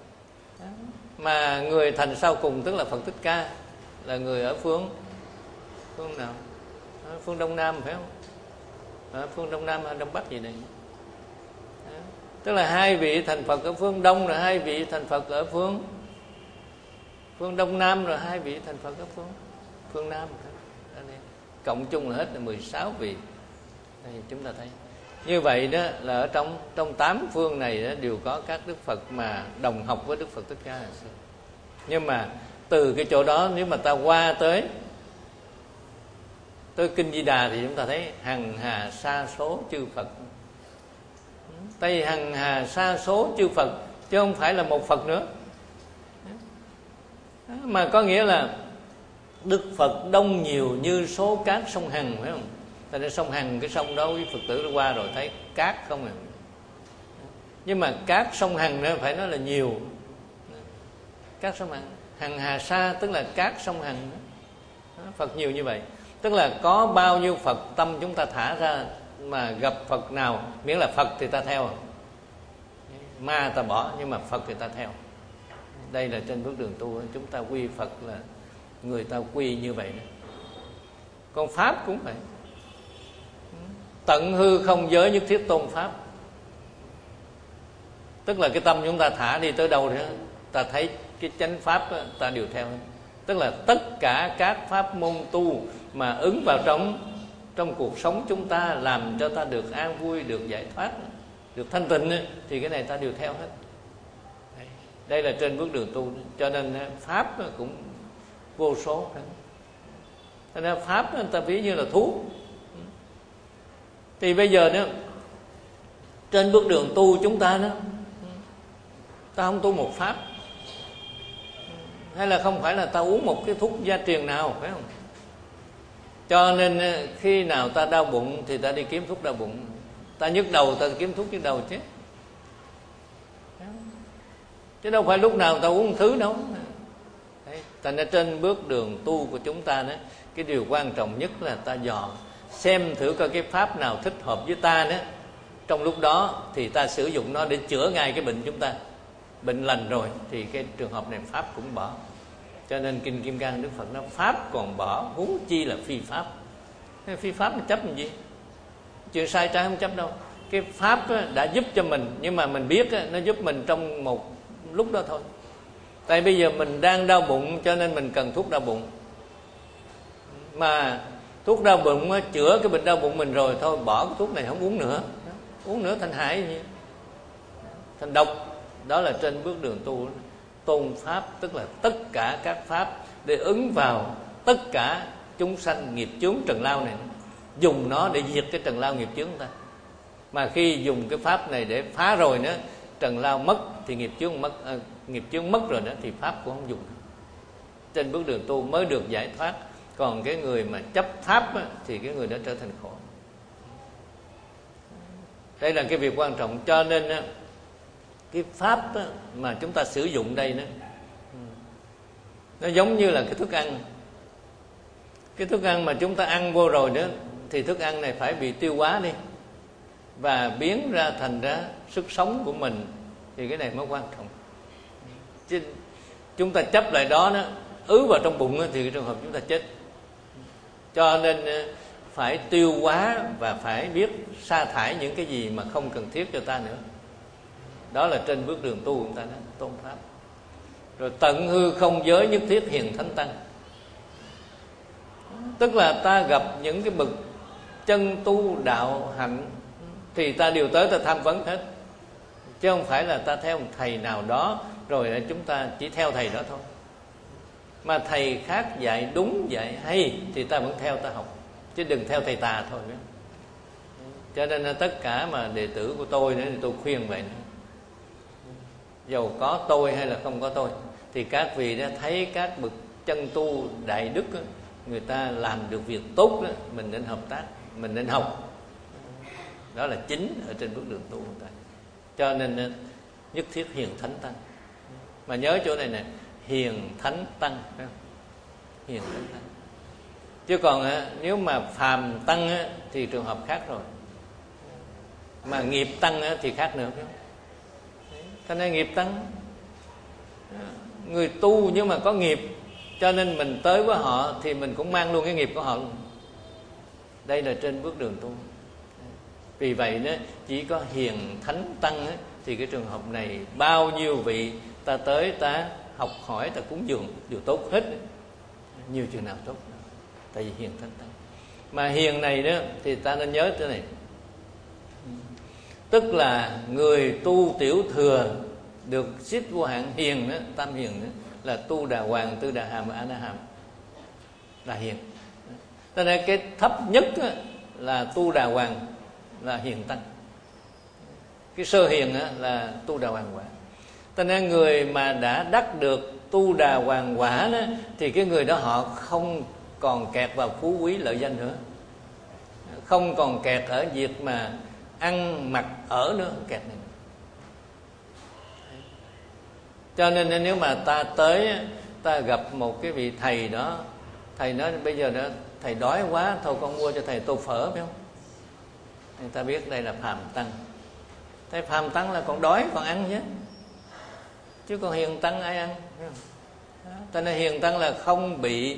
S3: mà người thành sau cùng tức là Phật Thích Ca, là người ở phương phương nào? Ở phương Đông Nam phải không? Ở phương Đông Nam hay Đông Bắc gì này? Đó. Tức là hai vị thành Phật ở phương Đông, rồi hai vị thành Phật ở phương phương Đông Nam, rồi hai vị thành Phật ở phương phương Nam. Cộng chung là hết là mười sáu vị. Đây chúng ta thấy. Như vậy đó là ở trong trong tám phương này đó, đều có các Đức Phật mà đồng học với Đức Phật Thích Ca. Nhưng mà từ cái chỗ đó nếu mà ta qua tới tới Kinh Di Đà thì chúng ta thấy hằng hà sa số chư Phật. Tây hằng hà sa số chư Phật, chứ không phải là một Phật nữa. Mà có nghĩa là Đức Phật đông nhiều như số cát sông Hằng, phải không? Tại nên sông Hằng, cái sông đó quý Phật tử đã qua rồi thấy cát không à. Nhưng mà cát sông Hằng nữa phải nói là nhiều. Cát sông Hằng, hằng hà sa tức là cát sông Hằng. Phật nhiều như vậy, tức là có bao nhiêu Phật tâm chúng ta thả ra, mà gặp Phật nào miễn là Phật thì ta theo, ma ta bỏ, nhưng mà Phật thì ta theo. Đây là trên bước đường tu chúng ta quy Phật là người ta quy như vậy đó. Còn Pháp cũng vậy, tận hư không giới nhất thiết tôn Pháp, tức là cái tâm chúng ta thả đi tới đâu nữa, ta thấy cái chánh Pháp đó, ta đều theo. Tức là tất cả các pháp môn tu mà ứng vào trong trong cuộc sống chúng ta, làm cho ta được an vui, được giải thoát, được thanh tịnh, thì cái này ta đều theo hết. Đây là trên bước đường tu. Cho nên Pháp cũng vô số. Cho nên Pháp ta ví như là thuốc. Thì bây giờ nữa, trên bước đường tu chúng ta đó, ta không tu một Pháp, hay là không phải là ta uống một cái thuốc gia truyền nào, phải không? Cho nên khi nào ta đau bụng thì ta đi kiếm thuốc đau bụng, ta nhức đầu ta kiếm thuốc nhức đầu chứ. Chứ đâu phải lúc nào ta uống thứ đâu. Thành ra trên bước đường tu của chúng ta đó, cái điều quan trọng nhất là ta dò xem thử coi cái pháp nào thích hợp với ta đó. Trong lúc đó thì ta sử dụng nó để chữa ngay cái bệnh chúng ta. Bệnh lành rồi thì cái trường hợp này pháp cũng bỏ. Cho nên Kinh Kim Cang Đức Phật nói pháp còn bỏ, huống chi là phi pháp. Phi pháp nó chấp làm gì? Chuyện sai trái không chấp đâu. Cái pháp đã giúp cho mình, nhưng mà mình biết nó giúp mình trong một lúc đó thôi. Tại bây giờ mình đang đau bụng cho nên mình cần thuốc đau bụng. Mà thuốc đau bụng chữa cái bệnh đau bụng mình rồi, thôi bỏ cái thuốc này không uống nữa. Uống nữa thành hại gì? Thành độc. Đó là trên bước đường tu. Tôn pháp tức là tất cả các pháp để ứng vào tất cả chúng sanh nghiệp chướng trần lao này, dùng nó để diệt cái trần lao nghiệp chướng ta. Mà khi dùng cái pháp này để phá rồi nữa, trần lao mất thì nghiệp chướng mất, à, nghiệp chướng mất rồi nữa thì pháp cũng không dùng. Trên bước đường tu mới được giải thoát. Còn cái người mà chấp pháp á, thì cái người đó trở thành khổ. Đây là cái việc quan trọng. Cho nên cái pháp mà chúng ta sử dụng đây đó, nó giống như là cái thức ăn. Cái thức ăn mà chúng ta ăn vô rồi đó, thì thức ăn này phải bị tiêu hóa đi và biến ra thành ra sức sống của mình. Thì cái này mới quan trọng. Chứ chúng ta chấp lại đó, nó ứ vào trong bụng thì cái trường hợp chúng ta chết. Cho nên phải tiêu hóa và phải biết sa thải những cái gì mà không cần thiết cho ta nữa. Đó là trên bước đường tu của chúng ta đó, tôn pháp. Rồi tận hư không giới nhất thiết hiền thánh tăng. Tức là ta gặp những cái bậc chân tu đạo hạnh thì ta đều tới ta tham vấn hết. Chứ không phải là ta theo một thầy nào đó rồi chúng ta chỉ theo thầy đó thôi. Mà thầy khác dạy đúng dạy hay thì ta vẫn theo ta học, chứ đừng theo thầy tà thôi. Cho nên là tất cả mà đệ tử của tôi nữa thì tôi khuyên vậy nữa. Dầu có tôi hay là không có tôi, thì các vị đã thấy các bậc chân tu đại đức đó, người ta làm được việc tốt đó, mình nên hợp tác, mình nên học. Đó là chính ở trên bước đường tu của ta. Cho nên nhất thiết hiền thánh tăng. Mà nhớ chỗ này nè, hiền thánh tăng, hiền thánh tăng. Chứ còn nếu mà phàm tăng thì trường hợp khác rồi. Mà nghiệp tăng thì khác nữa. Cho nên nghiệp tăng, người tu nhưng mà có nghiệp, cho nên mình tới với họ thì mình cũng mang luôn cái nghiệp của họ luôn. Đây là trên bước đường tu. Vì vậy đó, chỉ có hiền thánh tăng đó, thì cái trường hợp này bao nhiêu vị ta tới ta học hỏi, ta cúng dường đều tốt hết. Nhiều chừng nào tốt. Tại vì hiền thánh tăng. Mà hiền này đó thì ta nên nhớ thế này. Tức là người tu tiểu thừa được xích vô hạn hiền đó, tam hiền đó, là tu đà hoàng, tư đà hàm và a na hàm là hiền. Cho nên cái thấp nhất đó, là tu đà hoàng là hiền tăng. Cái sơ hiền đó, là tu đà hoàng quả. Cho nên người mà đã đắc được tu đà hoàng quả đó, thì cái người đó họ không còn kẹt vào phú quý lợi danh nữa, không còn kẹt ở việc mà ăn mặc ở nữa, kẹt này. Cho nên nếu mà ta tới, ta gặp một cái vị thầy đó, thầy nói bây giờ đó thầy đói quá, thôi con mua cho thầy tô phở, phải không? Thì ta biết đây là phàm tăng. Thầy phàm tăng là còn đói còn ăn chứ, chứ còn hiền tăng ai ăn? Cho nên hiền tăng là không bị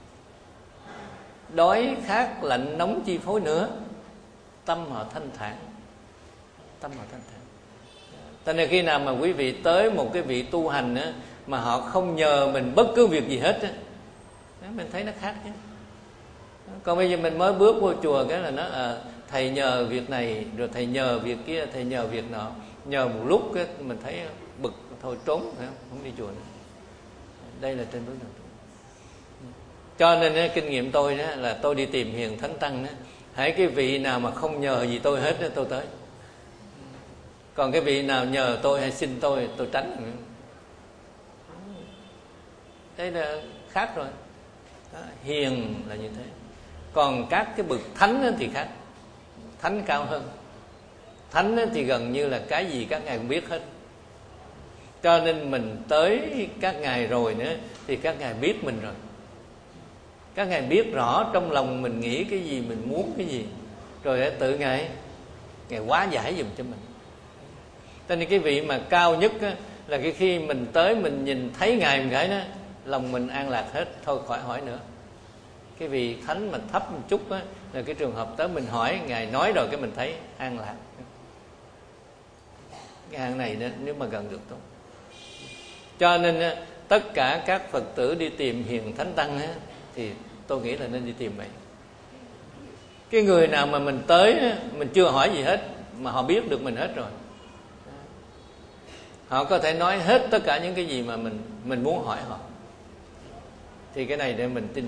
S3: đói khát lạnh nóng chi phối nữa, tâm họ thanh thản, tâm họ thanh thản. Cho nên khi nào mà quý vị tới một cái vị tu hành á, mà họ không nhờ mình bất cứ việc gì hết á, mình thấy nó khác chứ. Còn bây giờ mình mới bước vô chùa cái là nó à, thầy nhờ việc này, rồi thầy nhờ việc kia, thầy nhờ việc nọ, nhờ một lúc cái mình thấy bực, thôi trốn, không đi chùa nữa. Đây là trên bước đường. Cho nên kinh nghiệm tôi đó là tôi đi tìm hiền thánh tăng đó, hãy cái vị nào mà không nhờ gì tôi hết đó, tôi tới. Còn cái vị nào nhờ tôi hay xin tôi, tôi tránh. Đây là khác rồi. Đó, hiền là như thế. Còn các cái bậc thánh thì khác. Thánh cao hơn. Thánh thì gần như là cái gì các ngài cũng biết hết. Cho nên mình tới các ngài rồi nữa thì các ngài biết mình rồi. Các ngài biết rõ trong lòng mình nghĩ cái gì, mình muốn cái gì, rồi để tự ngài ngài hóa giải giùm cho mình. Cho nên cái vị mà cao nhất á, là cái khi mình tới mình nhìn thấy ngài một cái đó, lòng mình an lạc hết, thôi khỏi hỏi nữa. Cái vị thánh mà thấp một chút á, là cái trường hợp tới mình hỏi ngài nói rồi cái mình thấy an lạc. Cái hàng này đó, nếu mà gần được tốt. Cho nên á, tất cả các Phật tử đi tìm hiền thánh tăng á, thì tôi nghĩ là nên đi tìm vậy. Cái người nào mà mình tới á, mình chưa hỏi gì hết mà họ biết được mình hết rồi, họ có thể nói hết tất cả những cái gì mà mình mình muốn hỏi họ, thì cái này để mình tin.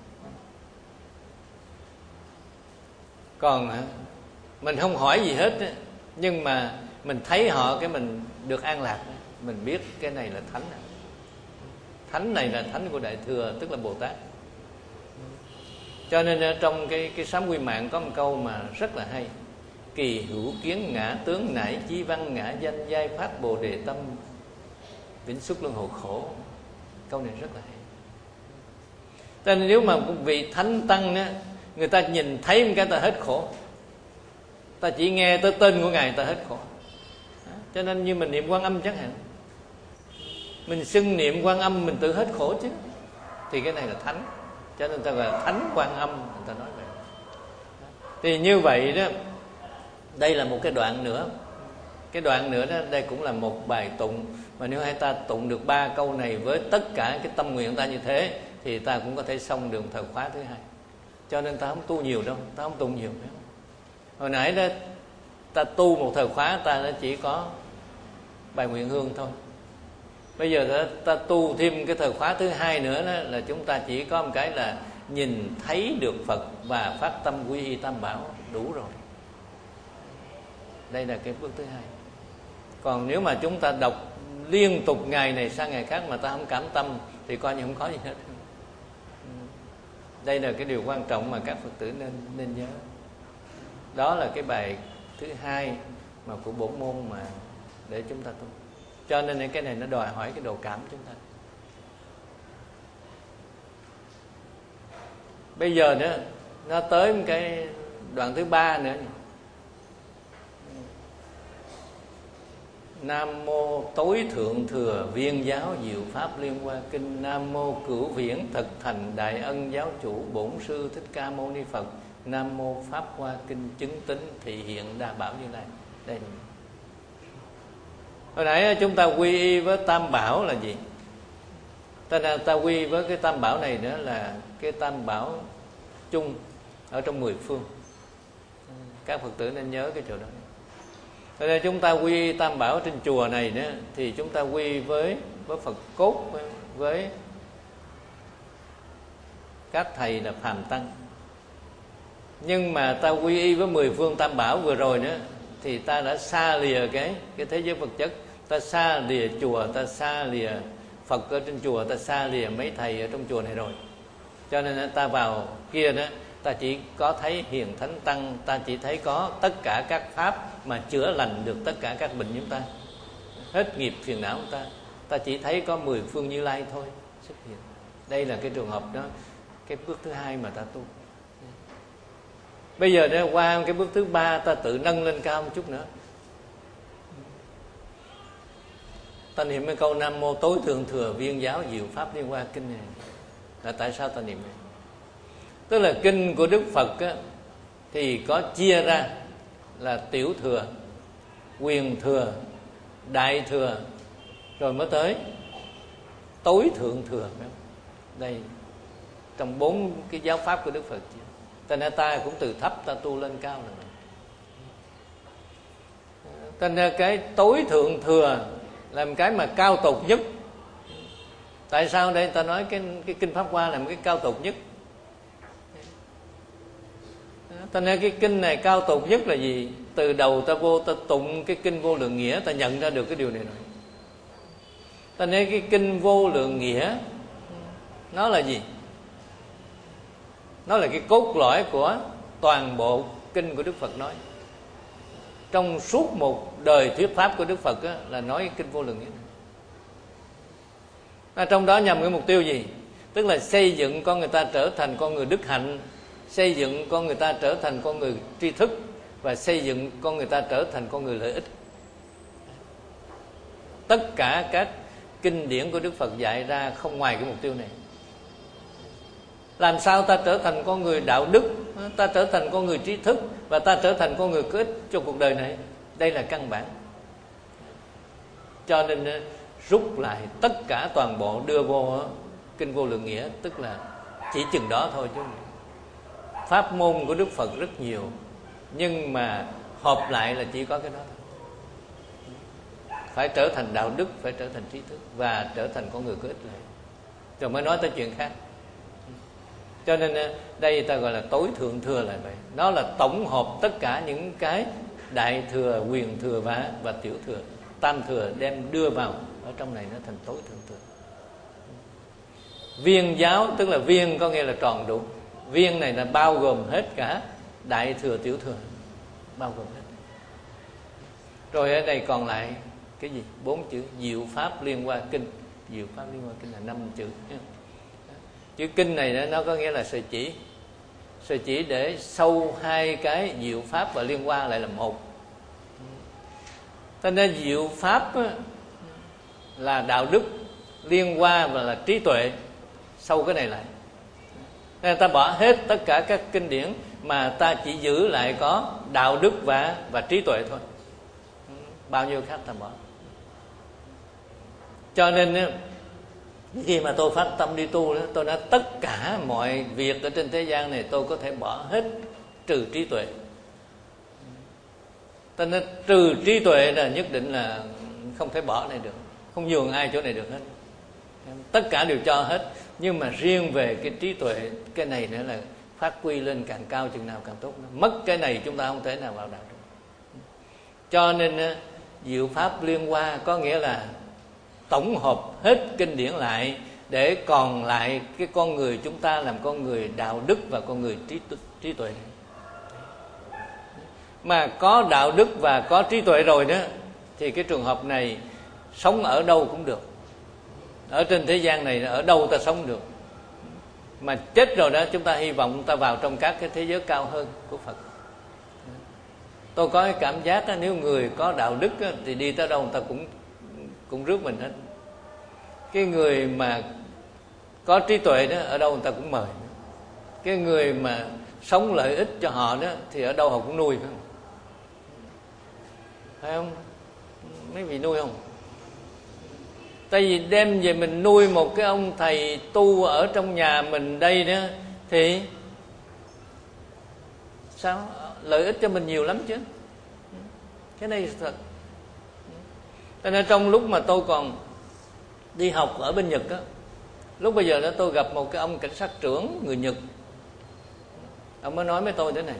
S3: Còn mình không hỏi gì hết nhưng mà mình thấy họ cái mình được an lạc, mình biết cái này là thánh. Thánh này là thánh của Đại Thừa, tức là Bồ Tát. Cho nên trong cái cái Sám Quy Mạng có một câu mà rất là hay. kỳ hữu kiến ngã tướng nải chí văn ngã danh giai phát bồ đề tâm vĩnh xuất luân hồi khổ. Câu này rất là hay. Cho nên nếu mà một vị thánh tăng đó, người ta nhìn thấy một cái ta hết khổ, ta chỉ nghe tới tên của Ngài ta hết khổ. Cho nên như mình niệm Quan Âm chẳng hạn, mình xưng niệm Quan Âm mình tự hết khổ chứ, thì cái này là thánh. Cho nên ta gọi là thánh Quan Âm, người ta nói vậy. Thì như vậy đó, đây là một cái đoạn nữa. Cái đoạn nữa đó, đây cũng là một bài tụng. Mà nếu hai ta tụng được ba câu này với tất cả cái tâm nguyện ta như thế, thì ta cũng có thể xong được thời khóa thứ hai. Cho nên ta không tu nhiều đâu, ta không tụng nhiều nữa. Hồi nãy đó ta tu một thời khóa, ta đã chỉ có bài nguyện hương thôi. Bây giờ ta, ta tu thêm cái thời khóa thứ hai nữa đó, là chúng ta chỉ có một cái là nhìn thấy được Phật và phát tâm quy y Tam Bảo, đủ rồi. Đây là cái bước thứ hai. Còn nếu mà chúng ta đọc liên tục ngày này sang ngày khác mà ta không cảm tâm, thì coi như không có gì hết. Đây là cái điều quan trọng mà các Phật tử nên nên nhớ. Đó là cái bài thứ hai mà của bổn môn mà để chúng ta tu. Cho nên cái này nó đòi hỏi cái độ cảm chúng ta. Bây giờ nữa nó tới một cái đoạn thứ ba nữa. Nam mô tối thượng thừa viên giáo diệu pháp liên hoa kinh. Nam mô cửu viễn thực thành đại ân giáo chủ bổn sư Thích Ca Mâu Ni Phật. Nam mô pháp hoa kinh chứng tính thị hiện đa bảo Như Lai. Đây. Hồi nãy chúng ta quy y với Tam Bảo là gì? Ta, ta quy với cái Tam Bảo này nữa là cái Tam Bảo chung ở trong mười phương. Các Phật tử nên nhớ cái chỗ đó. Cho nên chúng ta quy Tam Bảo trên chùa này nữa, thì chúng ta quy với với Phật cốt, với, với các thầy là phàm tăng. Nhưng mà ta quy y với mười phương Tam Bảo vừa rồi nữa, thì ta đã xa lìa cái cái thế giới vật chất, ta xa lìa chùa, ta xa lìa Phật ở trên chùa, ta xa lìa mấy thầy ở trong chùa này rồi. Cho nên ta vào kia đó, ta chỉ có thấy hiền thánh tăng, ta chỉ thấy có tất cả các pháp mà chữa lành được tất cả các bệnh chúng ta, hết nghiệp phiền não của ta. Ta chỉ thấy có mười phương Như Lai thôi xuất hiện. Đây là cái trường hợp đó, cái bước thứ hai mà ta tu. Bây giờ đó, qua cái bước thứ ba, ta tự nâng lên cao một chút nữa. Ta niệm cái câu Nam mô tối thượng thừa viên giáo diệu pháp liên hoa kinh này. Là tại sao ta niệm này? Tức là kinh của Đức Phật á, thì có chia ra là tiểu thừa, quyền thừa, đại thừa, rồi mới tới tối thượng thừa. Đây, trong bốn cái giáo pháp của Đức Phật. Cho nên ta cũng từ thấp ta tu lên cao rồi. Cho nên cái tối thượng thừa là một cái mà cao tột nhất. Tại sao đây ta nói cái, cái kinh Pháp Hoa là một cái cao tột nhất? Cho nên cái kinh này cao tột nhất là gì? Từ đầu ta vô ta tụng cái kinh Vô Lượng Nghĩa, ta nhận ra được cái điều này rồi. Cho nên cái kinh Vô Lượng Nghĩa nó là gì? Nó là cái cốt lõi của toàn bộ kinh của Đức Phật nói. Trong suốt một đời thuyết pháp của Đức Phật á, là nói cái kinh Vô Lượng Nghĩa này. À, trong đó nhằm cái mục tiêu gì? Tức là xây dựng con người ta trở thành con người đức hạnh, xây dựng con người ta trở thành con người tri thức, và xây dựng con người ta trở thành con người lợi ích. Tất cả các kinh điển của Đức Phật dạy ra không ngoài cái mục tiêu này. Làm sao ta trở thành con người đạo đức, ta trở thành con người trí thức, và ta trở thành con người có ích cho cuộc đời này. Đây là căn bản. Cho nên rút lại tất cả toàn bộ đưa vô kinh Vô Lượng Nghĩa, tức là chỉ chừng đó thôi chứ. Pháp môn của Đức Phật rất nhiều, nhưng mà họp lại là chỉ có cái đó thôi. Phải trở thành đạo đức, phải trở thành trí thức, và trở thành con người có ích lại, rồi mới nói tới chuyện khác. Cho nên đây ta gọi là tối thượng thừa là vậy. Nó là tổng hợp tất cả những cái đại thừa, quyền thừa và, và tiểu thừa. Tam thừa đem đưa vào ở trong này, nó thành tối thượng thừa. Viên giáo tức là viên có nghĩa là tròn đủ. Viên này là bao gồm hết cả đại thừa, tiểu thừa, bao gồm hết. Rồi ở đây còn lại cái gì? Bốn chữ diệu pháp liên hoa kinh. Diệu pháp liên hoa kinh là năm chữ. Chữ kinh này nó có nghĩa là sợi chỉ. Sợi chỉ để sâu hai cái diệu pháp và liên hoa lại là một. Cho nên diệu pháp là đạo đức, liên hoa và là trí tuệ, sâu cái này lại. Nên ta bỏ hết tất cả các kinh điển mà ta chỉ giữ lại có đạo đức và và trí tuệ thôi. Bao nhiêu khác ta bỏ. Cho nên khi mà tôi phát tâm đi tu đó, tôi nói tất cả mọi việc ở trên thế gian này tôi có thể bỏ hết trừ trí tuệ. Cho nên trừ trí tuệ là nhất định là không thể bỏ này được, không nhường ai chỗ này được hết. Tất cả đều cho hết. Nhưng mà riêng về cái trí tuệ, cái này nữa là phát huy lên càng cao chừng nào càng tốt. Mất cái này chúng ta không thể nào vào đạo được. Cho nên diệu pháp liên hoa có nghĩa là tổng hợp hết kinh điển lại để còn lại cái con người chúng ta làm con người đạo đức và con người trí, trí tuệ. Mà có đạo đức và có trí tuệ rồi đó thì cái trường hợp này sống ở đâu cũng được. Ở trên thế gian này ở đâu ta sống được. Mà chết rồi đó chúng ta hy vọng ta vào trong các cái thế giới cao hơn của Phật. Tôi có cái cảm giác đó, nếu người có đạo đức đó, thì đi tới đâu người ta cũng cũng rước mình hết. Cái người mà có trí tuệ đó ở đâu người ta cũng mời. Cái người mà sống lợi ích cho họ đó thì ở đâu họ cũng nuôi, phải không? Phải không? Mấy vị nuôi không? Tại vì đem về mình nuôi một cái ông thầy tu ở trong nhà mình đây đó thì sao? Lợi ích cho mình nhiều lắm chứ. Cái này thật. Cho nên trong lúc mà tôi còn đi học ở bên Nhật á, lúc bây giờ đó tôi gặp một cái ông cảnh sát trưởng người Nhật. Ông mới nói với tôi thế này.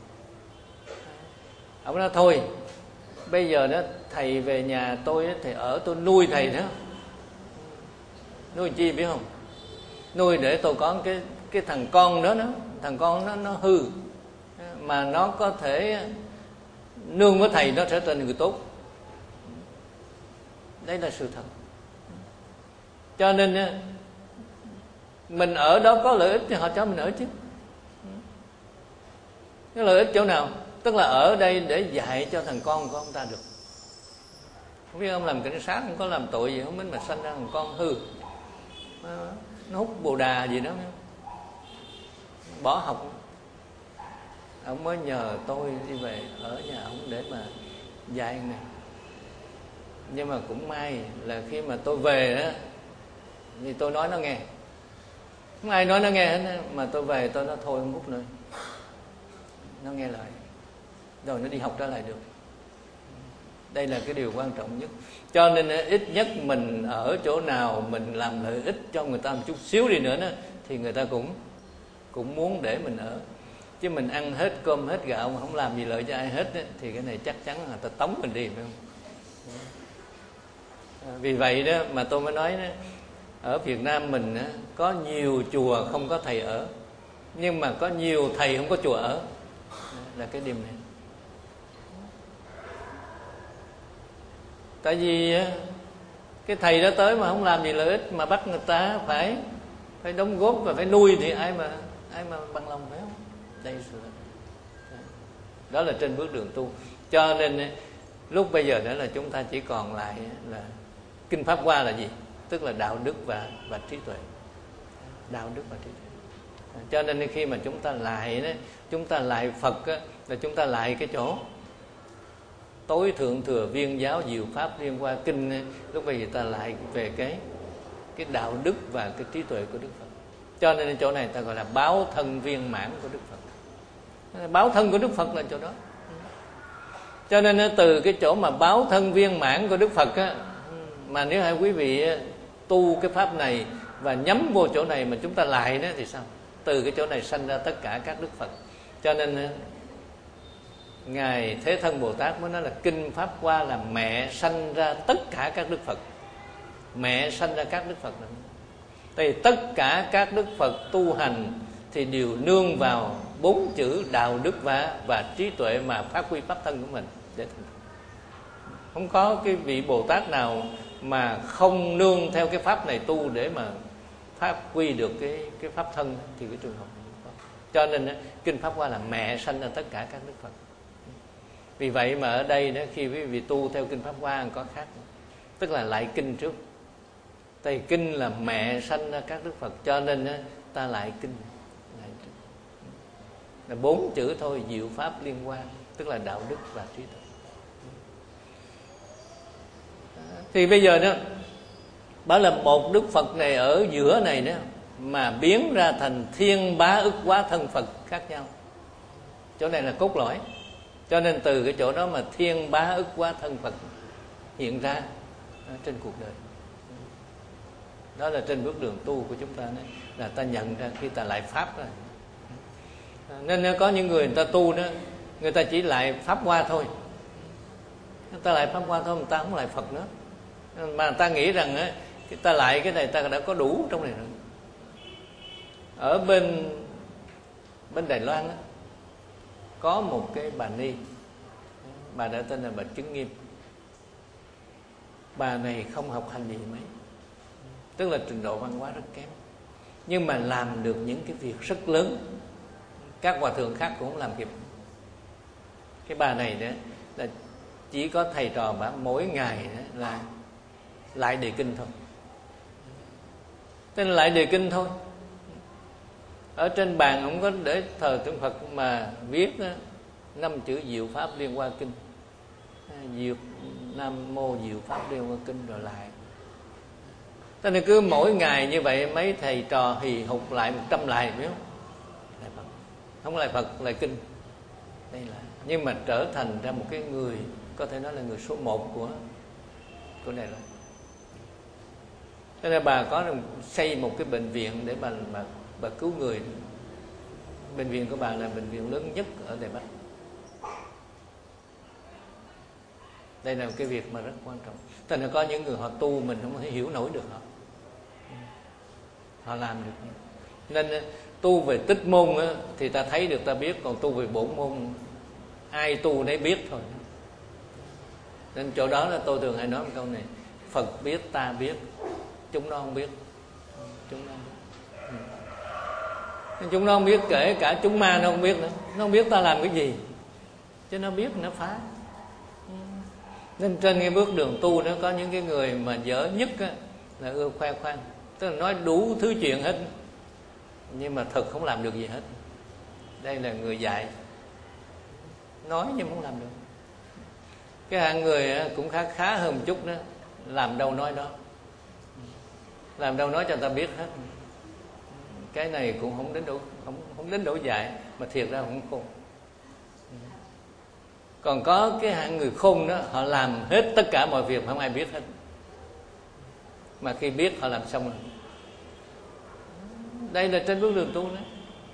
S3: Ông nói thôi, bây giờ đó thầy về nhà tôi đó, thì ở tôi nuôi thầy đó. Nuôi chi biết không? Nuôi để tôi có cái cái thằng con đó, đó thằng con nó nó hư mà nó có thể nương với thầy, nó trở thành người tốt. Đấy là sự thật. Cho nên mình ở đó có lợi ích thì họ cho mình ở chứ. Cái lợi ích chỗ nào? Tức là ở đây để dạy cho thằng con của ông ta được. Không biết ông làm cảnh sát không có làm tội gì, không biết mà sanh ra thằng con hư, nó hút bồ đà gì đó, bỏ học. Ông mới nhờ tôi đi về ở nhà ông để mà dạy này. Nhưng mà cũng may là khi mà tôi về đó thì tôi nói nó nghe. Không ai nói nó nghe hết. Mà tôi về tôi nói thôi không hút nữa, nó nghe lời, rồi nó đi học trở lại được. Đây là cái điều quan trọng nhất. Cho nên ít nhất mình ở chỗ nào mình làm lợi ích cho người ta một chút xíu đi nữa đó, thì người ta cũng cũng muốn để mình ở. Chứ mình ăn hết cơm hết gạo mà không làm gì lợi cho ai hết đó, thì cái này chắc chắn là người ta tống mình đi, phải không? Vì vậy đó mà tôi mới nói đó, ở Việt Nam mình đó, có nhiều chùa không có thầy ở, nhưng mà có nhiều thầy không có chùa ở. Là cái điểm này. Tại vì cái thầy đó tới mà không làm gì lợi ích mà bắt người ta phải phải đóng góp và phải nuôi thì ai mà ai mà bằng lòng, phải không? Đây sự đó là trên bước đường tu. Cho nên lúc bây giờ đó là chúng ta chỉ còn lại là kinh pháp hoa là gì? Tức là đạo đức và và trí tuệ. Đạo đức và trí tuệ. Cho nên khi mà chúng ta lại đó, chúng ta lại Phật đó, là chúng ta lại cái chỗ tối thượng thừa viên giáo diệu pháp liên hoa kinh ấy, lúc bây giờ ta lại về cái cái đạo đức và cái trí tuệ của Đức Phật. Cho nên chỗ này ta gọi là báo thân viên mãn của Đức Phật. Báo thân của Đức Phật là chỗ đó. Cho nên từ cái chỗ mà báo thân viên mãn của Đức Phật á, mà nếu hai quý vị tu cái pháp này và nhắm vô chỗ này mà chúng ta lại đó thì sao? Từ cái chỗ này sanh ra tất cả các Đức Phật. Cho nên Ngài Thế Thân Bồ Tát mới nói là kinh pháp hoa là mẹ sanh ra tất cả các Đức Phật. Mẹ sanh ra các Đức Phật. Thì tất cả các Đức Phật tu hành thì đều nương vào bốn chữ đạo đức và và trí tuệ mà phát huy pháp thân của mình để thành. Không có cái vị Bồ Tát nào mà không nương theo cái pháp này tu để mà phát quy được cái cái pháp thân, thì cái trường hợp này không có. Cho nên kinh Pháp Hoa là mẹ sanh ra tất cả các đức Phật. Vì vậy mà ở đây đó, khi quý vị tu theo kinh Pháp Hoa có khác, tức là lại kinh trước. Tại kinh là mẹ sanh ra các đức Phật, cho nên ta lại kinh. Là bốn chữ thôi, diệu pháp liên quan, tức là đạo đức và trí tuệ. Thì bây giờ đó, bảo là một đức Phật này ở giữa này đó mà biến ra thành thiên bá ức quá thân Phật khác nhau. Chỗ này là cốt lõi. Cho nên từ cái chỗ đó mà thiên bá ức quá thân Phật hiện ra trên cuộc đời. Đó là trên bước đường tu của chúng ta đấy, là ta nhận ra khi ta lại pháp rồi. Nên có những người người ta tu đó, người ta chỉ lại Pháp Hoa thôi, người ta lại Pháp Hoa thôi, người ta không lại Phật nữa. Mà người ta nghĩ rằng á, ta lại cái này ta đã có đủ trong này rồi. Ở bên bên Đài Loan á, có một cái bà ni, bà đã tên là bà Chứng Nghiêm. Bà này không học hành gì mấy, tức là trình độ văn hóa rất kém, nhưng mà làm được những cái việc rất lớn, các hòa thượng khác cũng không làm kịp. Cái bà này đó là chỉ có thầy trò bà mỗi ngày đó là lại đề kinh thôi, tên là lại đề kinh thôi. Ở trên bàn không có để thờ tượng Phật mà viết đó, năm chữ diệu pháp liên hoa kinh, diệu nam mô diệu pháp liên hoa kinh rồi lại. Cho nên cứ mỗi ngày như vậy mấy thầy trò hì hục lại một trăm lại, biết không? Lại Phật. Không lại Phật, lại kinh. Đây là, nhưng mà trở thành ra một cái người có thể nói là người số một của của Đài Loan. Cho nên bà có xây một cái bệnh viện để bà bà, bà cứu người. Bệnh viện của bà là bệnh viện lớn nhất ở Đài Bắc. Đây là một cái việc mà rất quan trọng. Thành ra có những người họ tu mình không thể hiểu nổi được họ. Họ làm được. Nên tu về tích môn á, thì ta thấy được ta biết, còn tu về bổn môn ai tu nấy biết thôi. Nên chỗ đó là tôi thường hay nói một câu này: Phật biết ta biết, chúng nó không biết. Chúng nó không biết. Nên chúng nó không biết, kể cả chúng ma nó không biết nữa. Nó không biết ta làm cái gì, chứ nó biết nó phá. Nên trên cái bước đường tu nó có những cái người mà dở nhất á, là ưa khoe khoang, tức là nói đủ thứ chuyện hết, nhưng mà thực không làm được gì hết. Đây là người dạy, nói nhưng không làm được. Cái hạng người cũng khá khá hơn một chút đó, làm đâu nói đó, làm đâu nói cho ta biết hết. Cái này cũng không đến độ không không đến độ dạy, mà thiệt ra không khôn. Còn có cái hạng người khôn đó, họ làm hết tất cả mọi việc mà không ai biết hết, mà khi biết họ làm xong rồi. Đây là trên bước đường tu đó.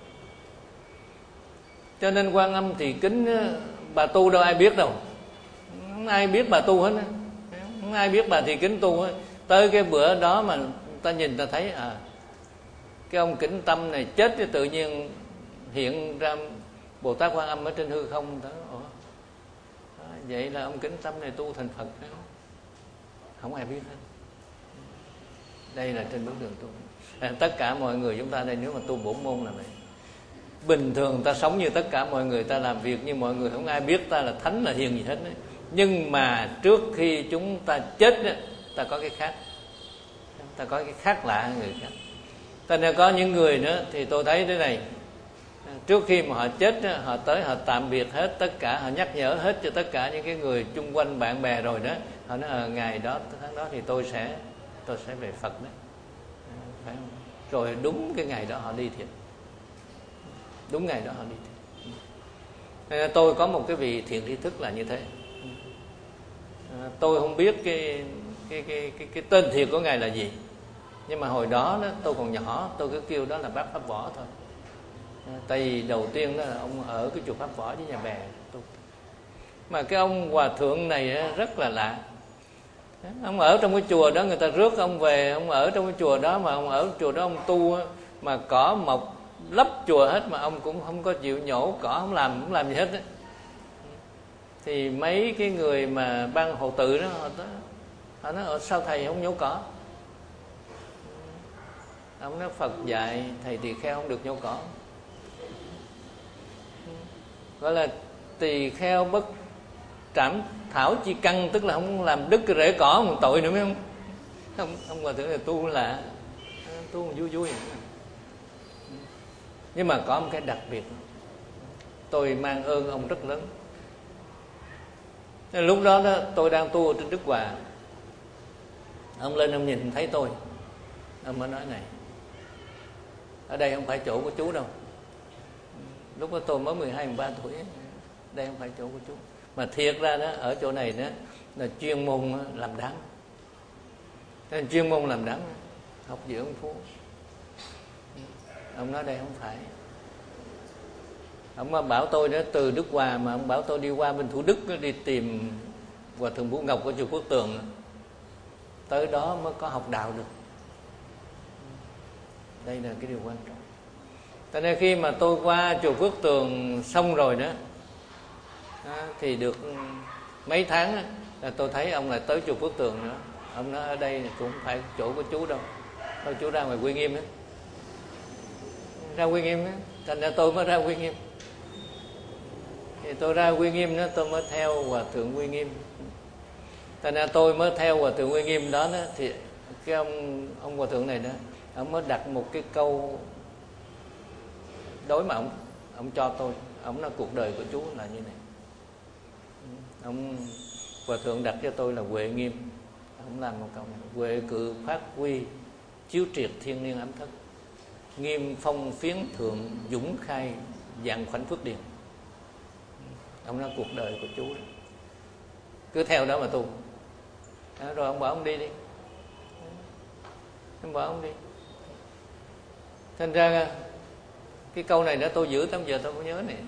S3: Cho nên Quan Âm thì kính, bà tu đâu ai biết đâu, không ai biết bà tu hết, không ai biết bà thì kính tu hết. Tới cái bữa đó mà ta nhìn ta thấy à, cái ông Kính Tâm này chết thì tự nhiên hiện ra Bồ Tát Quan Âm ở trên hư không đó. Ủa, vậy là ông Kính Tâm này tu thành Phật phải không? Không ai biết hết. Đây là trên bước đường tu. À, tất cả mọi người chúng ta đây nếu mà tu bổn môn là vậy. Bình thường ta sống như tất cả mọi người, ta làm việc như mọi người, không ai biết ta là thánh là hiền gì hết đấy. Nhưng mà trước khi chúng ta chết đó, ta có cái khác, ta có cái khác lạ hơn người khác. Cho nên có những người nữa thì tôi thấy thế này, trước khi mà họ chết họ tới họ tạm biệt hết tất cả, họ nhắc nhở hết cho tất cả những cái người chung quanh bạn bè rồi đó. Họ nói à, ngày đó tháng đó thì tôi sẽ tôi sẽ về Phật đấy, phải không? Rồi đúng cái ngày đó họ đi thiệt, đúng ngày đó họ đi thiệt. Nên tôi có một cái vị thiện tri thức là như thế. À, tôi không biết cái cái cái cái cái tên thiệt của ngài là gì, nhưng mà hồi đó, đó tôi còn nhỏ, tôi cứ kêu đó là bác Pháp Võ thôi. À, tại vì đầu tiên đó là ông ở cái chùa Pháp Võ với nhà bè tôi. Mà cái ông hòa thượng này rất là lạ. Ông ở trong cái chùa đó, người ta rước ông về, ông ở trong cái chùa đó, mà ông ở chùa đó ông tu mà cỏ mọc lấp chùa hết, mà ông cũng không có chịu nhổ cỏ, không làm không làm gì hết á. Thì mấy cái người mà ban hộ tự đó, họ, họ nói ở sao thầy không nhổ cỏ. Ông nói Phật dạy thầy tỳ kheo không được nhổ cỏ, gọi là tỳ kheo bất trảm thảo chi căn, tức là không làm đứt cái rễ cỏ một tội nữa, phải không? Ông ông hòa thượng là tu là tu vui vui. Nhưng mà có một cái đặc biệt, tôi mang ơn ông rất lớn. Lúc đó, đó tôi đang tu ở trên Đức Hòa, ông lên ông nhìn thấy tôi, ông mới nói này, ở đây không phải chỗ của chú đâu. Lúc đó tôi mới mười hai, mười ba tuổi, đây không phải chỗ của chú. Mà thiệt ra đó, ở chỗ này đó là chuyên môn làm đám. Nên chuyên môn làm đám, học dưỡng phú. Ông nói đây không phải. Ông bảo tôi đó, từ Đức Hòa mà ông bảo tôi đi qua bên Thủ Đức đó, đi tìm Hòa thượng Vũ Ngọc của chùa Phước Tường, tới đó mới có học đạo được. Đây là cái điều quan trọng. Cho nên khi mà tôi qua chùa Phước Tường xong rồi đó, đó thì được mấy tháng đó, là tôi thấy ông lại tới chùa Phước Tường nữa. Ông nói ở đây cũng không phải chỗ của chú đâu, thôi chú ra ngoài Quy Nghiêm đó, ra Quy Nghiêm đó. Thành ra tôi mới ra Quy Nghiêm. Thì tôi ra Quy Nghiêm đó, tôi mới theo Hòa thượng Quy Nghiêm. Thành ra tôi mới theo Hòa thượng Quy Nghiêm đó, đó thì cái ông ông Hòa thượng này đó, ông mới đặt một cái câu đối mà ông ông cho tôi. Ông nói cuộc đời của chú là như này. Ông Hòa thượng đặt cho tôi là Huệ Nghiêm. Ông làm một câu này: Huệ cự phát huy chiếu triệt thiên niên ấm thất, nghiêm phong phiến thượng dũng khai dạng khoảnh phước điền. Ông nói cuộc đời của chú đó, cứ theo đó mà tu. Đó, rồi ông bảo ông đi đi, ông bảo ông đi. Thành ra cái câu này đó tôi giữ tới giờ tôi mới nhớ này.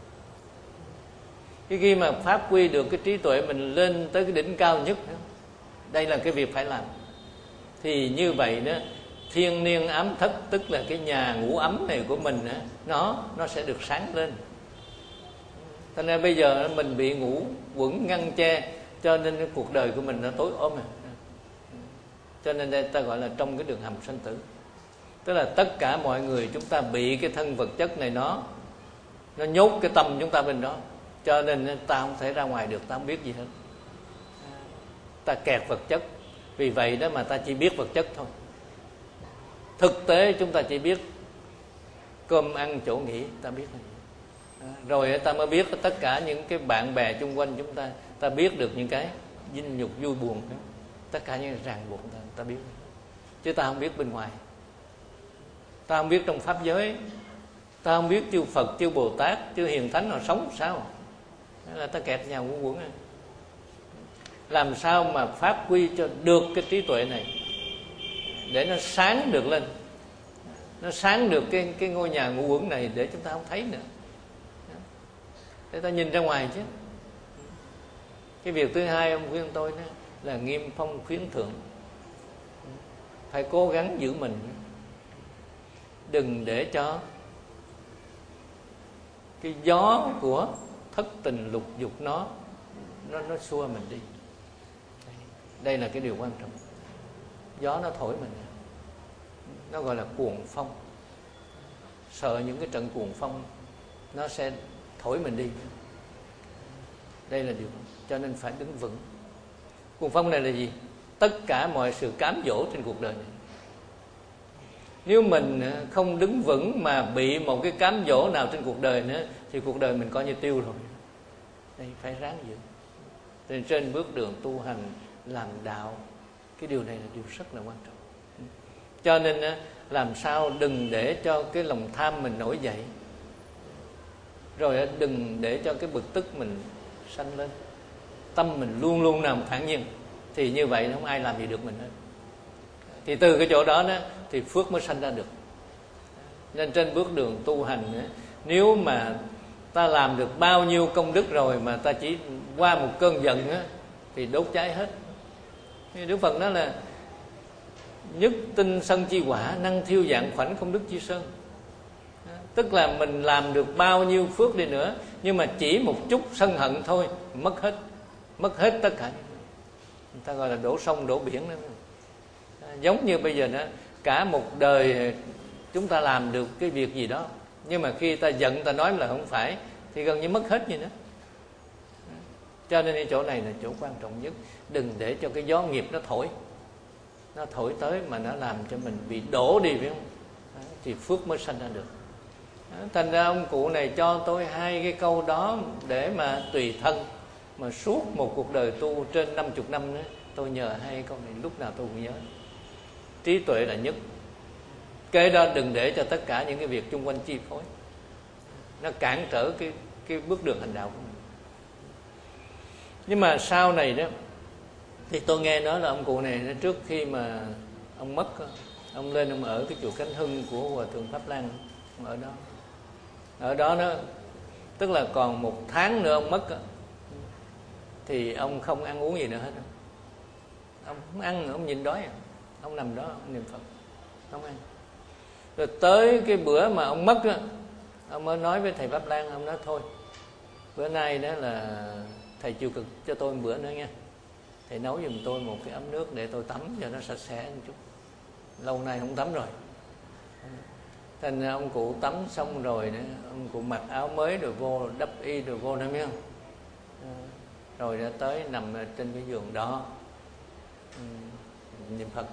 S3: Cái khi mà phát huy được cái trí tuệ mình lên tới cái đỉnh cao nhất đó, đây là cái việc phải làm. Thì như vậy đó, thiên niên ám thất, tức là cái nhà ngủ ấm này của mình đó, nó nó sẽ được sáng lên. Cho nên bây giờ mình bị ngủ quẩn ngăn che, cho nên cái cuộc đời của mình nó tối ôm. Cho nên đây ta gọi là trong cái đường hầm sanh tử. Tức là tất cả mọi người chúng ta bị cái thân vật chất này nó nó nhốt cái tâm chúng ta bên đó. Cho nên ta không thể ra ngoài được, ta không biết gì hết. Ta kẹt vật chất. Vì vậy đó mà ta chỉ biết vật chất thôi. Thực tế chúng ta chỉ biết cơm ăn chỗ nghỉ, ta biết thôi. Rồi ta mới biết tất cả những cái bạn bè xung quanh chúng ta. Ta biết được những cái vinh nhục vui buồn, tất cả những ràng buộc ta, ta biết. Chứ ta không biết bên ngoài. Ta không biết trong pháp giới, ta không biết chư Phật, chư Bồ Tát, chư Hiền Thánh họ sống sao. Đó là ta kẹt nhau quẩn quẩn. Làm sao mà phát huy cho được cái trí tuệ này để nó sáng được lên, nó sáng được cái, cái ngôi nhà ngũ uẩn này để chúng ta không thấy nữa, để ta nhìn ra ngoài chứ. Cái việc thứ hai ông khuyên tôi đó là nghiêm phong khuyến thượng. Phải cố gắng giữ mình, đừng để cho cái gió của thất tình lục dục nó nó nó xua mình đi. Đây là cái điều quan trọng. Gió nó thổi mình, nó gọi là cuồng phong. Sợ những cái trận cuồng phong nó sẽ thổi mình đi. Đây là điều. Cho nên phải đứng vững. Cuồng phong này là gì? Tất cả mọi sự cám dỗ trên cuộc đời này. Nếu mình không đứng vững mà bị một cái cám dỗ nào trên cuộc đời nữa thì cuộc đời mình coi như tiêu rồi. Đây phải ráng giữ. Trên, trên bước đường tu hành làm đạo, cái điều này là điều rất là quan trọng. Cho nên làm sao đừng để cho cái lòng tham mình nổi dậy, rồi đừng để cho cái bực tức mình sanh lên. Tâm mình luôn luôn nằm thản nhiên, thì như vậy không ai làm gì được mình hết. Thì từ cái chỗ đó, đó thì phước mới sanh ra được. Nên trên bước đường tu hành, nếu mà ta làm được bao nhiêu công đức rồi mà ta chỉ qua một cơn giận á, thì đốt cháy hết. Đức Phật nói là nhất tinh sân chi quả, năng thiêu dạng khoảnh không đức chi sơn. Tức là mình làm được bao nhiêu phước đi nữa, nhưng mà chỉ một chút sân hận thôi, mất hết, mất hết tất cả. Người ta gọi là đổ sông đổ biển đó. Giống như bây giờ đó, cả một đời chúng ta làm được cái việc gì đó, nhưng mà khi ta giận ta nói là không phải, thì gần như mất hết như đó. Cho nên cái chỗ này là chỗ quan trọng nhất. Đừng để cho cái gió nghiệp nó thổi, nó thổi tới mà nó làm cho mình bị đổ đi, phải không? Thì phước mới sanh ra được. Thành ra ông cụ này cho tôi hai cái câu đó để mà tùy thân, mà suốt một cuộc đời tu trên năm mươi năm nữa, tôi nhờ hai câu này lúc nào tôi cũng nhớ. Trí tuệ là nhất. Kế đó đừng để cho tất cả những cái việc xung quanh chi phối, nó cản trở cái cái bước đường hành đạo của mình. Nhưng mà sau này đó thì tôi nghe nói là ông cụ này trước khi mà ông mất, ông lên ông ở cái chùa Cánh Hưng của Hòa Thượng Pháp Lan, ông ở đó. Ở đó nó tức là còn một tháng nữa ông mất, thì ông không ăn uống gì nữa hết. Ông không ăn nữa, ông nhịn đói, ông nằm đó ông niệm Phật, không ăn. Rồi tới cái bữa mà ông mất đó, ông mới nói với thầy Pháp Lan, ông nói thôi, bữa nay đó là thầy chịu cực cho tôi một bữa nữa nha, thầy nấu giùm tôi một cái ấm nước để tôi tắm cho nó sạch sẽ một chút, lâu nay không tắm rồi. Thành ra ông cụ tắm xong rồi nữa, ông cụ mặc áo mới rồi vô, đắp y rồi vô, nói biết không, rồi đã tới nằm trên cái giường đó niệm Phật.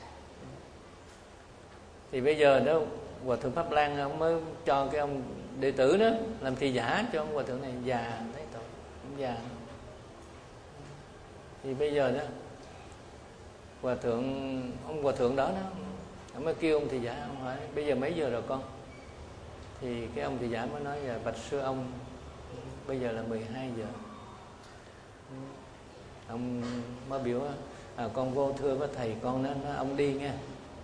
S3: Thì bây giờ đó Hòa Thượng Pháp Lan ông mới cho cái ông đệ tử đó làm thị giả cho ông Hòa Thượng này, già thấy tội, ông già. Thì bây giờ đó Hòa Thượng, ông Hòa Thượng đó đó ông mới kêu ông thị giả, ông hỏi bây giờ mấy giờ rồi con? Thì cái ông thị giả mới nói là bạch sư ông, bây giờ là mười hai giờ. Ông mới biểu à, con vô thưa với thầy con đó, nó ông đi nha.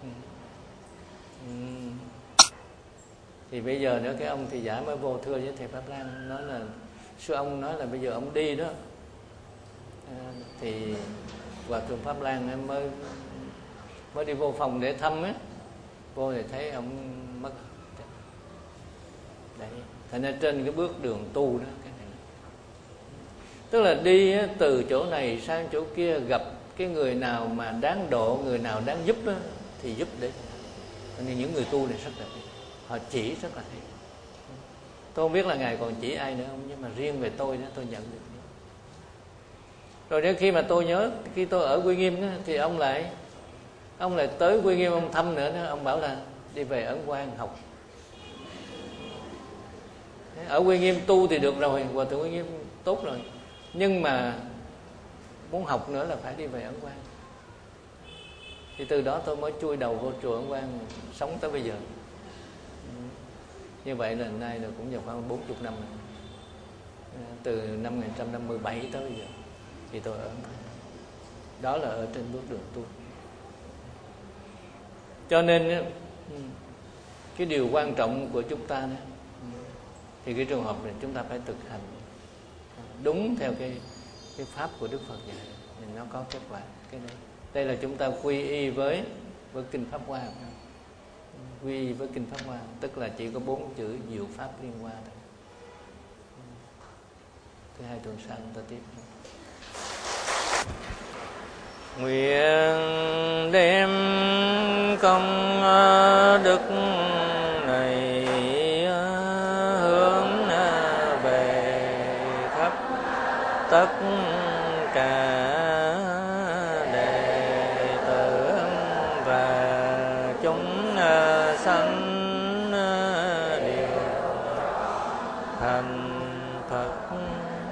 S3: Ừ. Thì bây giờ nữa cái ông thị giả mới vô thưa với thầy Pháp Lan, nói là sư ông nói là bây giờ ông đi đó. À, thì Hòa Thượng Pháp Lan em mới mới đi vô phòng để thăm á, vô thì thấy ông mất. Đấy, thành ra trên cái bước đường tu đó, cái này tức là đi từ chỗ này sang chỗ kia, gặp cái người nào mà đáng độ, người nào đáng giúp đó, thì giúp để. Nên những người tu này rất là hay, họ chỉ rất là hay. Tôi không biết là ngài còn chỉ ai nữa không, nhưng mà riêng về tôi đó tôi nhận được. Rồi đến khi mà tôi nhớ, khi tôi ở Quy Nghiêm đó, thì ông lại ông lại tới Quy Nghiêm ông thăm nữa đó, ông bảo là đi về Ấn Quang học. Ở Quy Nghiêm tu thì được rồi, Hòa Thượng Quy Nghiêm tốt rồi, nhưng mà muốn học nữa là phải đi về Ấn Quang. Thì từ đó tôi mới chui đầu vô chùa Ấn Quang, sống tới bây giờ. Như vậy là nay là cũng vào khoảng bốn mươi năm rồi. Từ năm một nghìn chín trăm năm mươi bảy tới bây giờ thì tôi ở. Đó là ở trên bước đường tu. Cho nên cái điều quan trọng của chúng ta đó, thì cái trường hợp này chúng ta phải thực hành đúng theo cái cái pháp của Đức Phật dạy, thì nó có kết quả. Cái này đây là chúng ta quy y với với kinh Pháp Hoa, quy y với kinh Pháp Hoa, tức là chỉ có bốn chữ diệu pháp liên hoa thôi. Thứ hai tuần sau chúng ta tiếp. Nguyện đem công đức này hướng về khắp tất cả đệ tử và chúng sanh đều thành Phật.